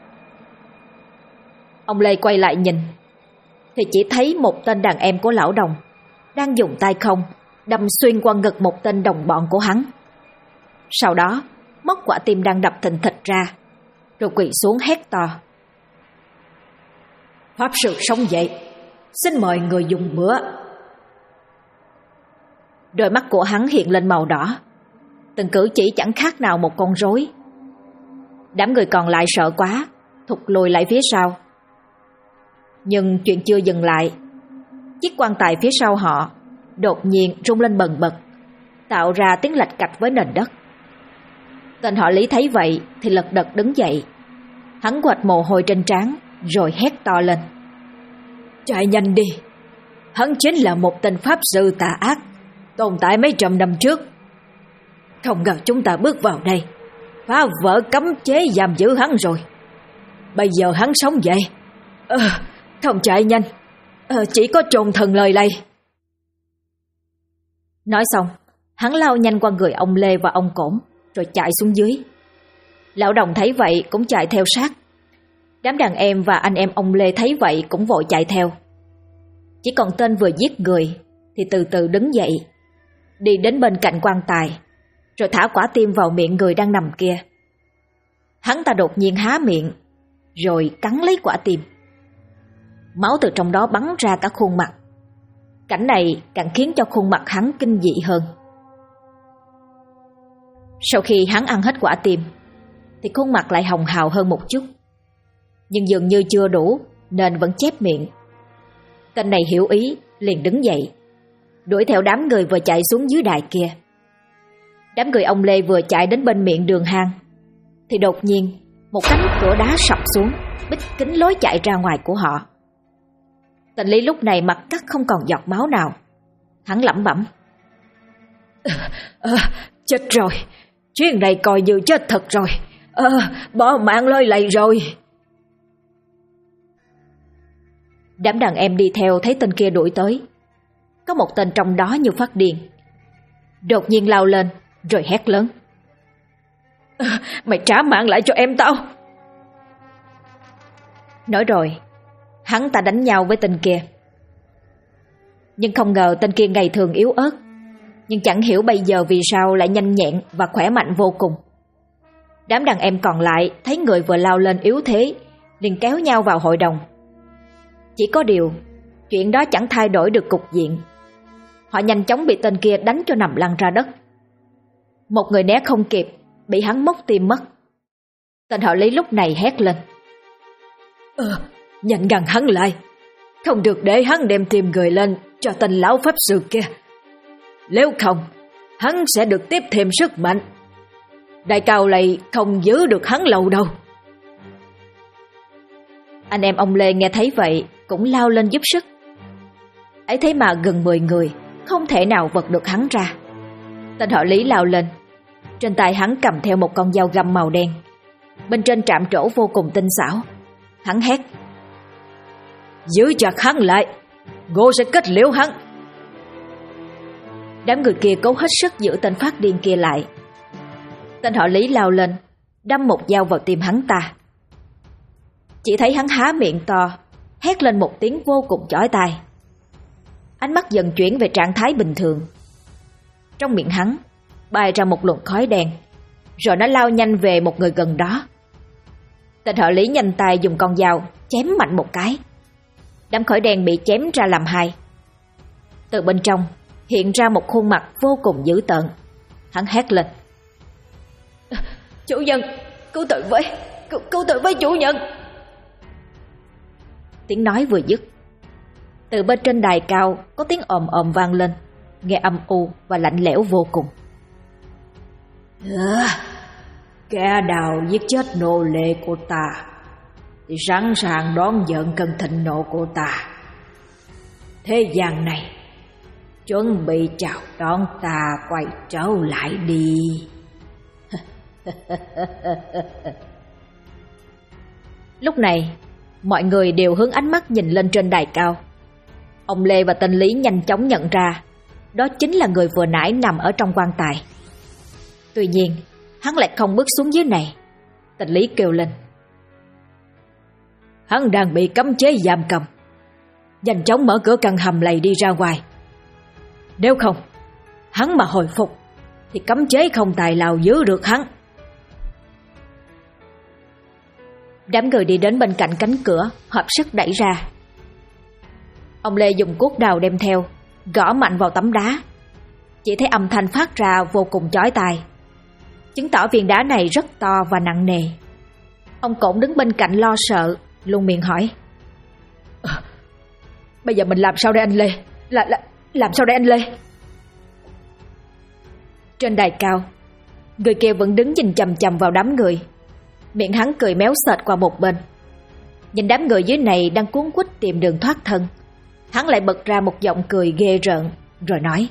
Ông Lê quay lại nhìn thì chỉ thấy một tên đàn em của lão đồng đang dùng tay không đâm xuyên qua ngực một tên đồng bọn của hắn. Sau đó móc quả tim đang đập thình thịch ra, rồi quỳ xuống hét to: Pháp sư sống dậy, xin mời người dùng bữa. Đôi mắt của hắn hiện lên màu đỏ, từng cử chỉ chẳng khác nào một con rối. Đám người còn lại sợ quá, thụt lùi lại phía sau. Nhưng chuyện chưa dừng lại. Chiếc quan tài phía sau họ đột nhiên rung lên bần bật, tạo ra tiếng lạch cạch với nền đất. Tên họ Lý thấy vậy thì lật đật đứng dậy. Hắn quệt mồ hôi trên trán rồi hét to lên: Chạy nhanh đi! Hắn chính là một tên pháp sư tà ác, tồn tại mấy trăm năm trước. Không ngờ chúng ta bước vào đây, phá vỡ cấm chế giam giữ hắn rồi. Bây giờ hắn sống vậy. Không chạy nhanh, chỉ có trồn thần lời lây. Nói xong, hắn lao nhanh qua người ông Lê và ông Cổn, rồi chạy xuống dưới. Lão đồng thấy vậy cũng chạy theo sát. Đám đàn em và anh em ông Lê thấy vậy cũng vội chạy theo. Chỉ còn tên vừa giết người thì từ từ đứng dậy, đi đến bên cạnh quan tài, rồi thả quả tim vào miệng người đang nằm kia. Hắn ta đột nhiên há miệng, rồi cắn lấy quả tim. Máu từ trong đó bắn ra cả khuôn mặt. Cảnh này càng khiến cho khuôn mặt hắn kinh dị hơn. Sau khi hắn ăn hết quả tim thì khuôn mặt lại hồng hào hơn một chút, nhưng dường như chưa đủ nên vẫn chép miệng. Tên này hiểu ý liền đứng dậy, đuổi theo đám người vừa chạy xuống dưới đài kia. Đám người ông Lê vừa chạy đến bên miệng đường hang thì đột nhiên một cánh cửa đá sập xuống, bít kín lối chạy ra ngoài của họ. Tên Lý lúc này mặt cắt không còn giọt máu nào. Hắn lẩm bẩm: Chết rồi, chuyến này coi như chết thật rồi. Bỏ mạng lơi lầy rồi. Đám đàn em đi theo thấy tên kia đuổi tới. Có một tên trong đó như phát điên, đột nhiên lao lên rồi hét lớn: Mày trả mạng lại cho em tao! Nói rồi hắn ta đánh nhau với tên kia. Nhưng không ngờ tên kia ngày thường yếu ớt, nhưng chẳng hiểu bây giờ vì sao lại nhanh nhẹn và khỏe mạnh vô cùng. Đám đàn em còn lại thấy người vừa lao lên yếu thế liền kéo nhau vào hội đồng. Chỉ có điều chuyện đó chẳng thay đổi được cục diện. Họ nhanh chóng bị tên kia đánh cho nằm lăn ra đất. Một người né không kịp, bị hắn móc tim mất. Tên họ Lý lúc này hét lên: Nhanh ngăn hắn lại, không được để hắn đem tim người lên cho tên lão pháp sư kia. Nếu không, hắn sẽ được tiếp thêm sức mạnh. Đại cao lại không giữ được hắn lâu đâu. Anh em ông Lê nghe thấy vậy cũng lao lên giúp sức. Ấy thế mà gần 10 người không thể nào vật được hắn ra. Tên họ Lý lao lên, trên tay hắn cầm theo một con dao găm màu đen. Bên trên trạm trổ vô cùng tinh xảo. Hắn hét: "Giữ chặt hắn lại, Ngô sẽ kết liễu hắn." Đám người kia cố hết sức giữ tên phát điên kia lại. Tên họ Lý lao lên, đâm một dao vào tim hắn ta. Chỉ thấy hắn há miệng to, hét lên một tiếng vô cùng chói tai. Ánh mắt dần chuyển về trạng thái bình thường. Trong miệng hắn bay ra một luồng khói đen, rồi nó lao nhanh về một người gần đó. Tên họ Lý nhanh tay dùng con dao chém mạnh một cái. Đám khói đen bị chém ra làm hai. Từ bên trong hiện ra một khuôn mặt vô cùng dữ tợn. Hắn hét lên: "Chủ nhân, cứu tội với chủ nhân." Tiếng nói vừa dứt, từ bên trên đài cao có tiếng ồm ồm vang lên, nghe âm u và lạnh lẽo vô cùng. Kẻ nào giết chết nô lệ của ta thì sẵn sàng đón nhận cơn thịnh nộ của ta. Thế gian này chuẩn bị chào đón ta quay trở lại đi. Lúc này mọi người đều hướng ánh mắt nhìn lên trên đài cao. Ông Lê và tên Lý nhanh chóng nhận ra đó chính là người vừa nãy nằm ở trong quan tài. Tuy nhiên hắn lại không bước xuống dưới này. Tên Lý kêu lên: "Hắn đang bị cấm chế giam cầm, nhanh chóng mở cửa căn hầm lầy đi ra ngoài. Nếu không, hắn mà hồi phục thì cấm chế không tài nào giữ được hắn." Đám người đi đến bên cạnh cánh cửa, hợp sức đẩy ra. Ông Lê dùng cuốc đào đem theo, gõ mạnh vào tấm đá. Chỉ thấy âm thanh phát ra vô cùng chói tai, chứng tỏ viên đá này rất to và nặng nề. Ông Cổn đứng bên cạnh lo sợ, luôn miệng hỏi: "Bây giờ mình làm sao đây anh Lê? Làm sao đây anh Lê?" Trên đài cao, người kia vẫn đứng nhìn chằm chằm vào đám người. Miệng hắn cười méo sệt qua một bên. Nhìn đám người dưới này đang cuống quýt tìm đường thoát thân, hắn lại bật ra một giọng cười ghê rợn, rồi nói: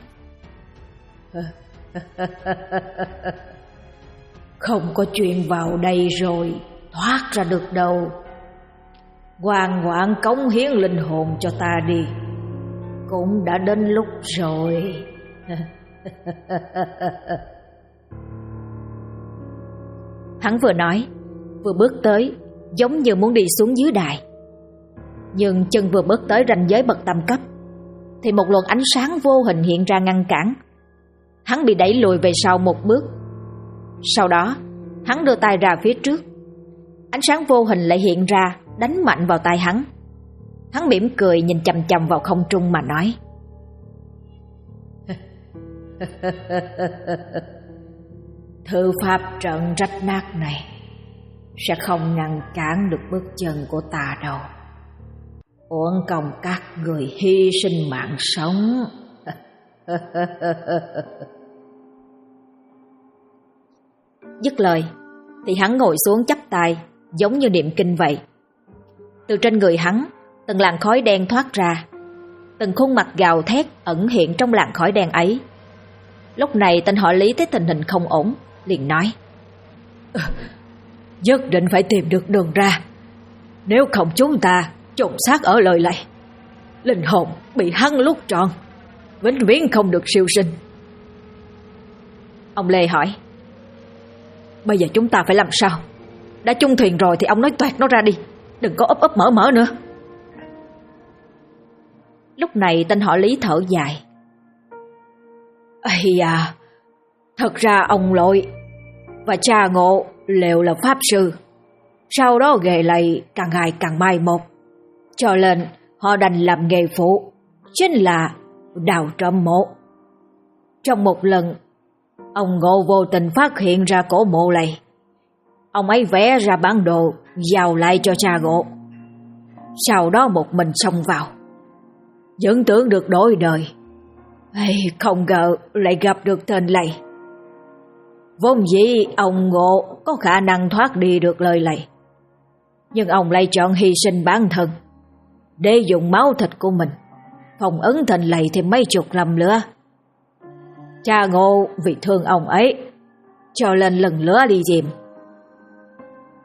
"Không có chuyện vào đây rồi thoát ra được đâu. Ngoan ngoãn cống hiến linh hồn cho ta đi, cũng đã đến lúc rồi." Hắn vừa nói vừa bước tới, giống như muốn đi xuống dưới đài. Nhưng chân vừa bước tới ranh giới bậc tam cấp thì một luồng ánh sáng vô hình hiện ra ngăn cản. Hắn bị đẩy lùi về sau một bước. Sau đó hắn đưa tay ra phía trước. Ánh sáng vô hình lại hiện ra, đánh mạnh vào tay hắn. Hắn mỉm cười nhìn chằm chằm vào không trung mà nói: "Thư pháp trận rách nát này sẽ không ngăn cản được bước chân của ta đâu. Uổng công các người hy sinh mạng sống." Dứt lời thì hắn ngồi xuống chắp tay, giống như niệm kinh vậy. Từ trên người hắn, từng làn khói đen thoát ra, từng khuôn mặt gào thét ẩn hiện trong làn khói đen ấy. Lúc này tên họ Lý thấy tình hình không ổn, liền nói: "Nhất định phải tìm được đường ra. Nếu không chúng ta chôn xác ở lời này, linh hồn bị hắn lúc trọn, vĩnh viễn không được siêu sinh." Ông Lê hỏi: "Bây giờ chúng ta phải làm sao? Đã chung thuyền rồi thì ông nói toạc nó ra đi, đừng có ấp ấp mở mở nữa." Lúc này tên họ Lý thở dài: "Ây à, thật ra ông Lội và cha Ngộ đều là pháp sư, sau đó nghề này càng ngày càng mai một, cho nên họ đành làm nghề phụ, chính là đào trộm mộ. Trong một lần, ông Ngộ vô tình phát hiện ra cổ mộ này. Ông ấy vẽ ra bản đồ giao lại cho cha Ngộ, sau đó một mình xông vào, vẫn tưởng được đổi đời. Không ngờ lại gặp được tên này. Vốn dĩ ông Ngộ có khả năng thoát đi được lời này, nhưng ông lại chọn hy sinh bản thân để dùng máu thịt của mình phong ấn thành lầy thêm mấy chục năm nữa. Cha Ngộ vì thương ông ấy cho nên lần lửa đi dìm.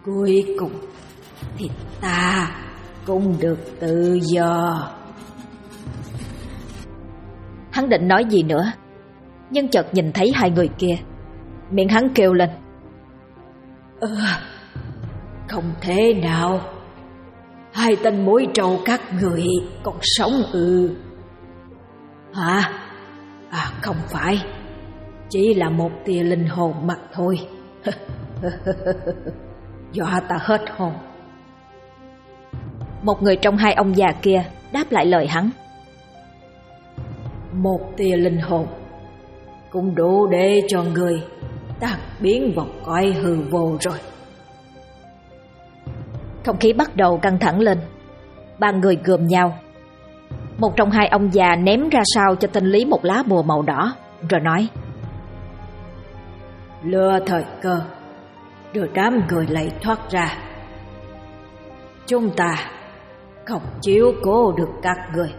Cuối cùng thì ta cũng được tự do. Hắn định nói gì nữa, nhưng chợt nhìn thấy hai người kia. Miệng hắn kêu lên: Không thể nào. Hai tên mối trâu các người còn sống ư? Hả? Không phải, chỉ là một tia linh hồn mà thôi. Dọa ta hết hồn. Một người trong hai ông già kia đáp lại lời hắn: Một tia linh hồn cũng đủ để cho người tan biến vào cõi hư vô rồi. Không khí bắt đầu căng thẳng lên. Ba người gườm nhau. Một trong hai ông già ném ra sau cho tên Lý một lá bùa màu đỏ, rồi nói: Lừa thời cơ, đưa đám người lại thoát ra. Chúng ta không chiếu cố được các người.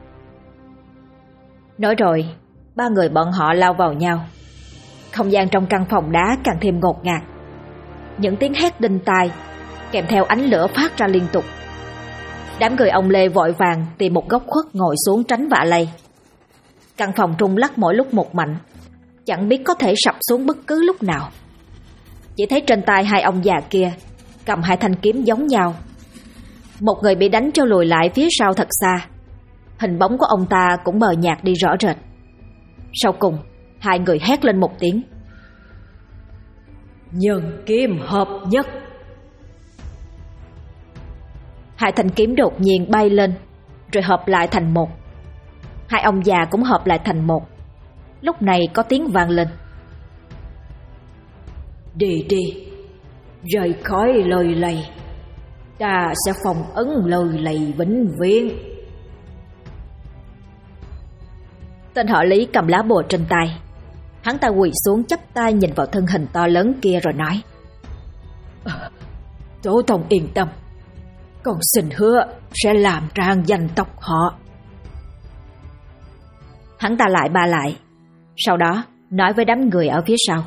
Nói rồi, ba người bọn họ lao vào nhau. Không gian trong căn phòng đá càng thêm ngột ngạt. Những tiếng hét đinh tai kèm theo ánh lửa phát ra liên tục. Đám người ông Lê vội vàng tìm một góc khuất ngồi xuống tránh vạ lây. Căn phòng rung lắc mỗi lúc một mạnh, chẳng biết có thể sập xuống bất cứ lúc nào. Chỉ thấy trên tay hai ông già kia cầm hai thanh kiếm giống nhau. Một người bị đánh cho lùi lại phía sau thật xa. Hình bóng của ông ta cũng mờ nhạt đi rõ rệt. Sau cùng, hai người hét lên một tiếng: Nhân kiếm hợp nhất. Hai thanh kiếm đột nhiên bay lên, rồi hợp lại thành một. Hai ông già cũng hợp lại thành một. Lúc này có tiếng vang lên: Đi đi, rời khỏi lời lầy, ta sẽ phong ấn lời lầy vĩnh viễn. Tên họ Lý cầm lá bùa trên tay. Hắn ta quỳ xuống chắp tay nhìn vào thân hình to lớn kia rồi nói: Tổ tông yên tâm, con xin hứa sẽ làm trang danh tộc họ. Hắn ta lại ba lại. Sau đó nói với đám người ở phía sau: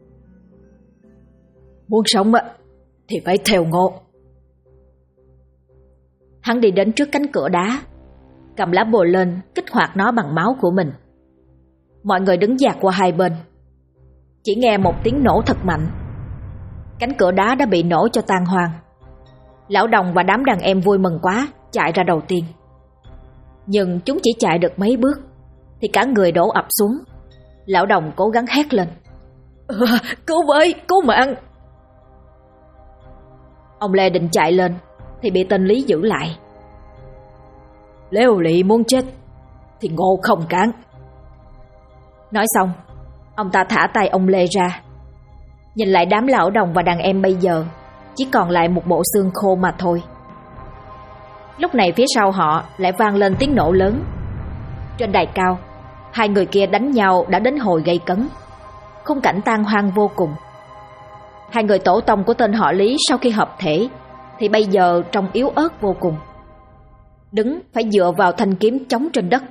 Muốn sống thì phải theo Ngộ. Hắn đi đến trước cánh cửa đá, cầm lá bùa lên kích hoạt nó bằng máu của mình. Mọi người đứng dạt qua hai bên. Chỉ nghe một tiếng nổ thật mạnh. Cánh cửa đá đã bị nổ cho tan hoang. Lão Đồng và đám đàn em vui mừng quá, chạy ra đầu tiên. Nhưng chúng chỉ chạy được mấy bước thì cả người đổ ập xuống. Lão Đồng cố gắng hét lên: Cứu với, cứu mạng! Ông Lê định chạy lên thì bị tên Lý giữ lại. Nếu Lị muốn chết thì Ngộ không cản. Nói xong, ông ta thả tay ông Lê ra. Nhìn lại đám lão đồng và đàn em bây giờ chỉ còn lại một bộ xương khô mà thôi. Lúc này phía sau họ lại vang lên tiếng nổ lớn. Trên đài cao, hai người kia đánh nhau đã đến hồi gây cấn. Khung cảnh tan hoang vô cùng. Hai người tổ tông của tên họ Lý sau khi hợp thể thì bây giờ trông yếu ớt vô cùng. Đứng phải dựa vào thanh kiếm chống trên đất.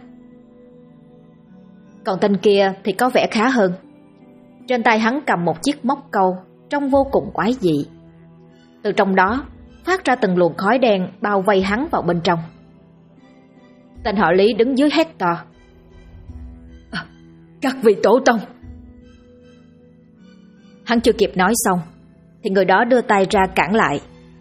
Còn tên kia thì có vẻ khá hơn. Trên tay hắn cầm một chiếc móc câu trông vô cùng quái dị. Từ trong đó phát ra từng luồng khói đen bao vây hắn vào bên trong. Tên họ Lý đứng dưới hét to: Các vị tổ tông! Hắn chưa kịp nói xong thì người đó đưa tay ra cản lại.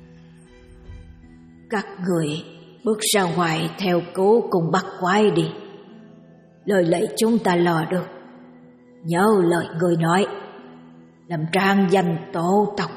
Các người bước ra ngoài theo cứu cùng bắt quái đi. Lời lệ chúng ta lo được. Nhớ lời người nói, làm trang danh tổ tộc.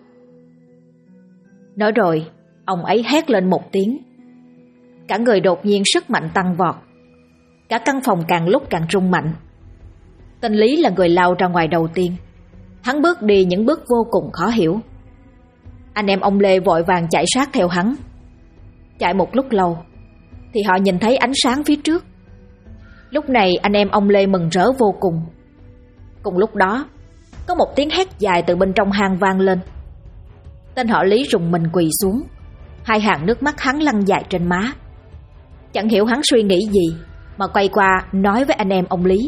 Nói rồi, ông ấy hét lên một tiếng. Cả người đột nhiên sức mạnh tăng vọt. Cả căn phòng càng lúc càng rung mạnh. Tên Lý là người lao ra ngoài đầu tiên. Hắn bước đi những bước vô cùng khó hiểu. Anh em ông Lê vội vàng chạy sát theo hắn. Chạy một lúc lâu thì họ nhìn thấy ánh sáng phía trước. Lúc này anh em ông Lê mừng rỡ vô cùng. Cùng lúc đó, có một tiếng hét dài từ bên trong hang vang lên. Tên họ Lý rùng mình quỳ xuống. Hai hàng nước mắt hắn lăn dài trên má. Chẳng hiểu hắn suy nghĩ gì mà quay qua nói với anh em ông Lý: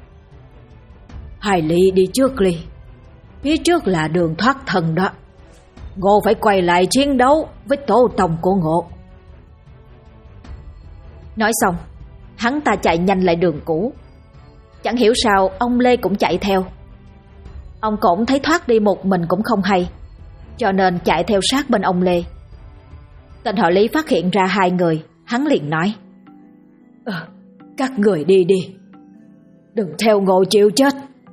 Hai Lý đi trước đi, phía trước là đường thoát thần đó. Ngộ phải quay lại chiến đấu với tổ tông của Ngộ. Nói xong, hắn ta chạy nhanh lại đường cũ. Chẳng hiểu sao ông Lê cũng chạy theo. Ông Cổn thấy thoát đi một mình cũng không hay, cho nên chạy theo sát bên ông Lê. Tên họ Lý phát hiện ra hai người, hắn liền nói: Các người đi đi, đừng theo Ngộ chịu chết.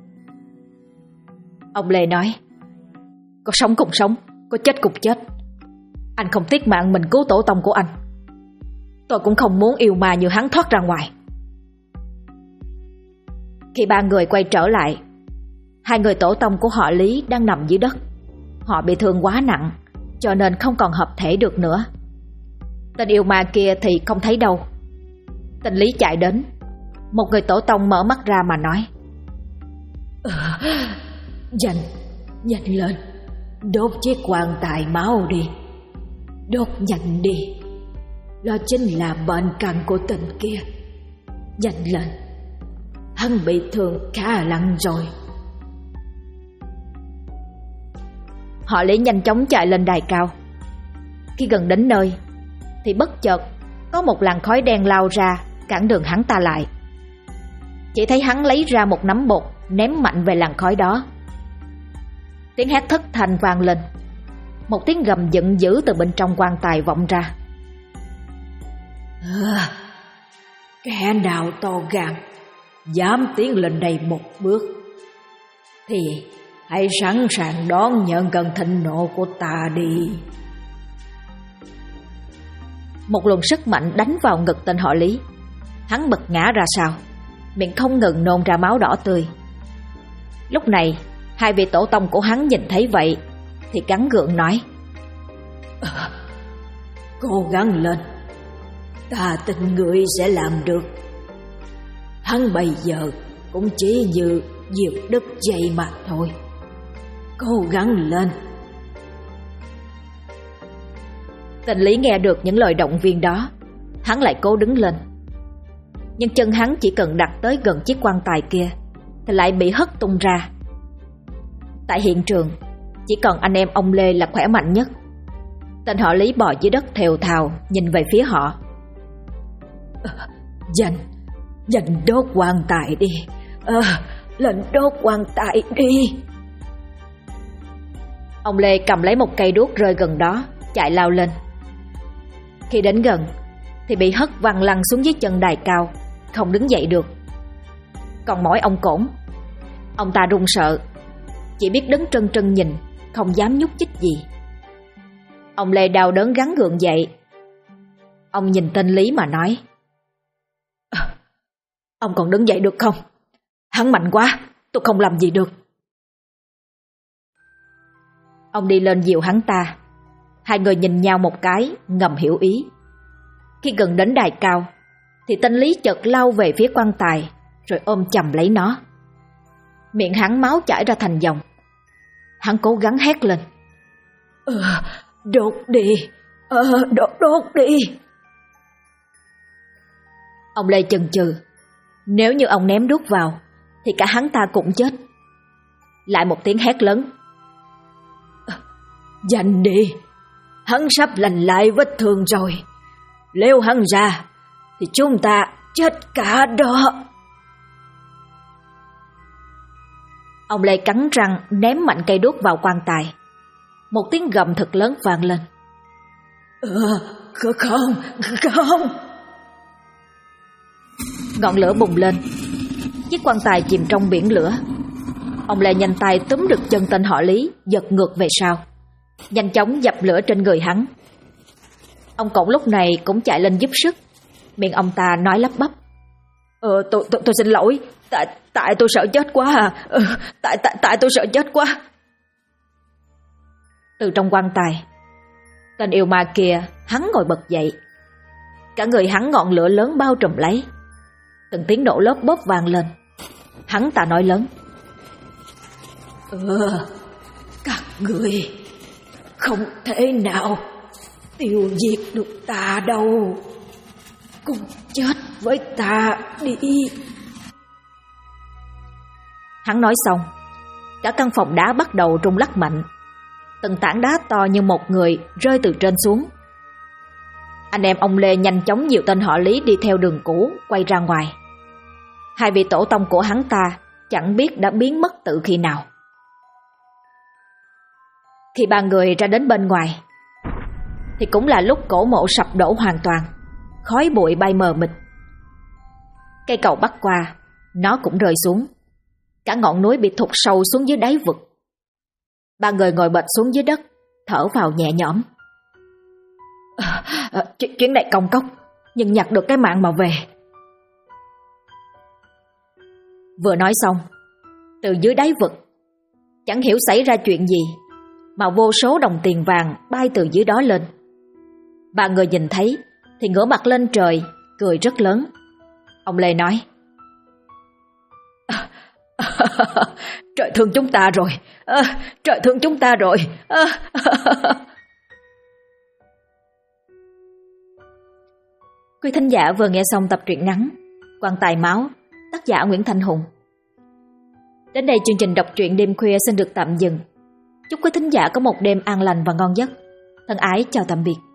Ông Lê nói: Có sống cùng sống, có chết cùng chết. Anh không tiếc mạng mình cứu tổ tông của anh. Tôi cũng không muốn yêu ma như hắn thoát ra ngoài. Khi ba người quay trở lại, hai người tổ tông của họ Lý đang nằm dưới đất. Họ bị thương quá nặng, cho nên không còn hợp thể được nữa. Tên yêu ma kia thì không thấy đâu. Tên Lý chạy đến. Một người tổ tông mở mắt ra mà nói: Nhanh lên, đốt chiếc quan tài máu đi. Đốt nhanh đi, đó chính là bệnh căn của tên kia. Nhanh lên, hắn bị thương khá nặng rồi. Họ Lý nhanh chóng chạy lên đài cao. Khi gần đến nơi thì bất chợt có một làn khói đen lao ra cản đường hắn ta lại. Chỉ thấy hắn lấy ra một nắm bột ném mạnh về làn khói đó. Tiếng hét thất thanh vang lên. Một tiếng gầm giận dữ từ bên trong quan tài vọng ra: Kẻ nào to gan dám tiến lên đây một bước thì hãy sẵn sàng đón nhận cơn thịnh nộ của ta đi. Một luồng sức mạnh đánh vào ngực tên họ Lý. Hắn bật ngã ra sau, miệng không ngừng nôn ra máu đỏ tươi. Lúc này hai vị tổ tông của hắn nhìn thấy vậy thì gắng gượng nói: Cố gắng lên, ta tin người sẽ làm được. Hắn bây giờ cũng chỉ như diều đứt dây mà thôi. Cố gắng lên. Tên Lý nghe được những lời động viên đó, hắn lại cố đứng lên. Nhưng chân hắn chỉ cần đặt tới gần chiếc quan tài kia thì lại bị hất tung ra. Tại hiện trường chỉ còn anh em ông Lê là khỏe mạnh nhất. Tên họ Lý bò dưới đất thều thào nhìn về phía họ: Nhanh đốt quan tài đi. Lên đốt quan tài đi. Ông Lê cầm lấy một cây đuốc rơi gần đó, chạy lao lên. Khi đến gần thì bị hất văng lăn xuống dưới chân đài cao, không đứng dậy được. Còn mỗi ông Cổn, ông ta run sợ, chỉ biết đứng trân trân nhìn, không dám nhúc nhích gì. Ông Lê đau đớn gắng gượng dậy. Ông nhìn tên Lý mà nói: Ông còn đứng dậy được không? Hắn mạnh quá, tôi không làm gì được. Ông đi lên dìu hắn ta. Hai người nhìn nhau một cái, ngầm hiểu ý. Khi gần đến đài cao thì tên Lý chợt lao về phía quan tài, rồi ôm chầm lấy nó. Miệng hắn máu chảy ra thành dòng. Hắn cố gắng hét lên: Đốt đi, đốt đi. Ông Lê chần chừ. Nếu như ông ném đuốc vào thì cả hắn ta cũng chết. Lại một tiếng hét lớn: Nhanh đi, hắn sắp lành lại vết thương rồi. Nếu hắn ra thì chúng ta chết cả đó. Ông Lê cắn răng ném mạnh cây đuốc vào quan tài. Một tiếng gầm thật lớn vang lên: Không. Ngọn lửa bùng lên. Chiếc quan tài chìm trong biển lửa. Ông Lê nhanh tay túm được chân tên họ Lý, giật ngược về sau, nhanh chóng dập lửa trên người hắn. Ông Cổng lúc này cũng chạy lên giúp sức. Miệng ông ta nói lắp bắp: Tôi xin lỗi, tại tôi sợ chết quá tại tôi sợ chết quá. Từ trong quan tài, tên yêu ma kia hắn ngồi bật dậy. Cả người hắn ngọn lửa lớn bao trùm lấy. Từng tiếng nổ lốp bốp vang lên. Hắn ta nói lớn: Các người không thể nào tiêu diệt được ta đâu. Cùng chết với ta đi. Hắn nói xong, cả căn phòng đá bắt đầu rung lắc mạnh. từng tảng đá to như một người rơi từ trên xuống. Anh em ông Lê nhanh chóng dìu tên họ Lý đi theo đường cũ quay ra ngoài. Hai vị tổ tông của hắn ta chẳng biết đã biến mất từ khi nào. Khi ba người ra đến bên ngoài thì cũng là lúc cổ mộ sập đổ hoàn toàn, khói bụi bay mờ mịt. Cây cầu bắc qua, nó cũng rơi xuống. Cả ngọn núi bị thụt sâu xuống dưới đáy vực. Ba người ngồi bệt xuống dưới đất, thở vào nhẹ nhõm. Chuyến này công cốc, nhưng nhặt được cái mạng mà về. Vừa nói xong, từ dưới đáy vực, chẳng hiểu xảy ra chuyện gì mà vô số đồng tiền vàng bay từ dưới đó lên. Ba người nhìn thấy thì ngửa mặt lên trời, cười rất lớn. Ông Lê nói: Trời thương chúng ta rồi, trời thương chúng ta rồi. Quý thính giả vừa nghe xong tập truyện ngắn Quan Tài Máu, tác giả Nguyễn Thanh Hùng. Đến đây chương trình đọc truyện đêm khuya xin được tạm dừng. Chúc quý thính giả có một đêm an lành và ngon giấc. Thân ái chào tạm biệt.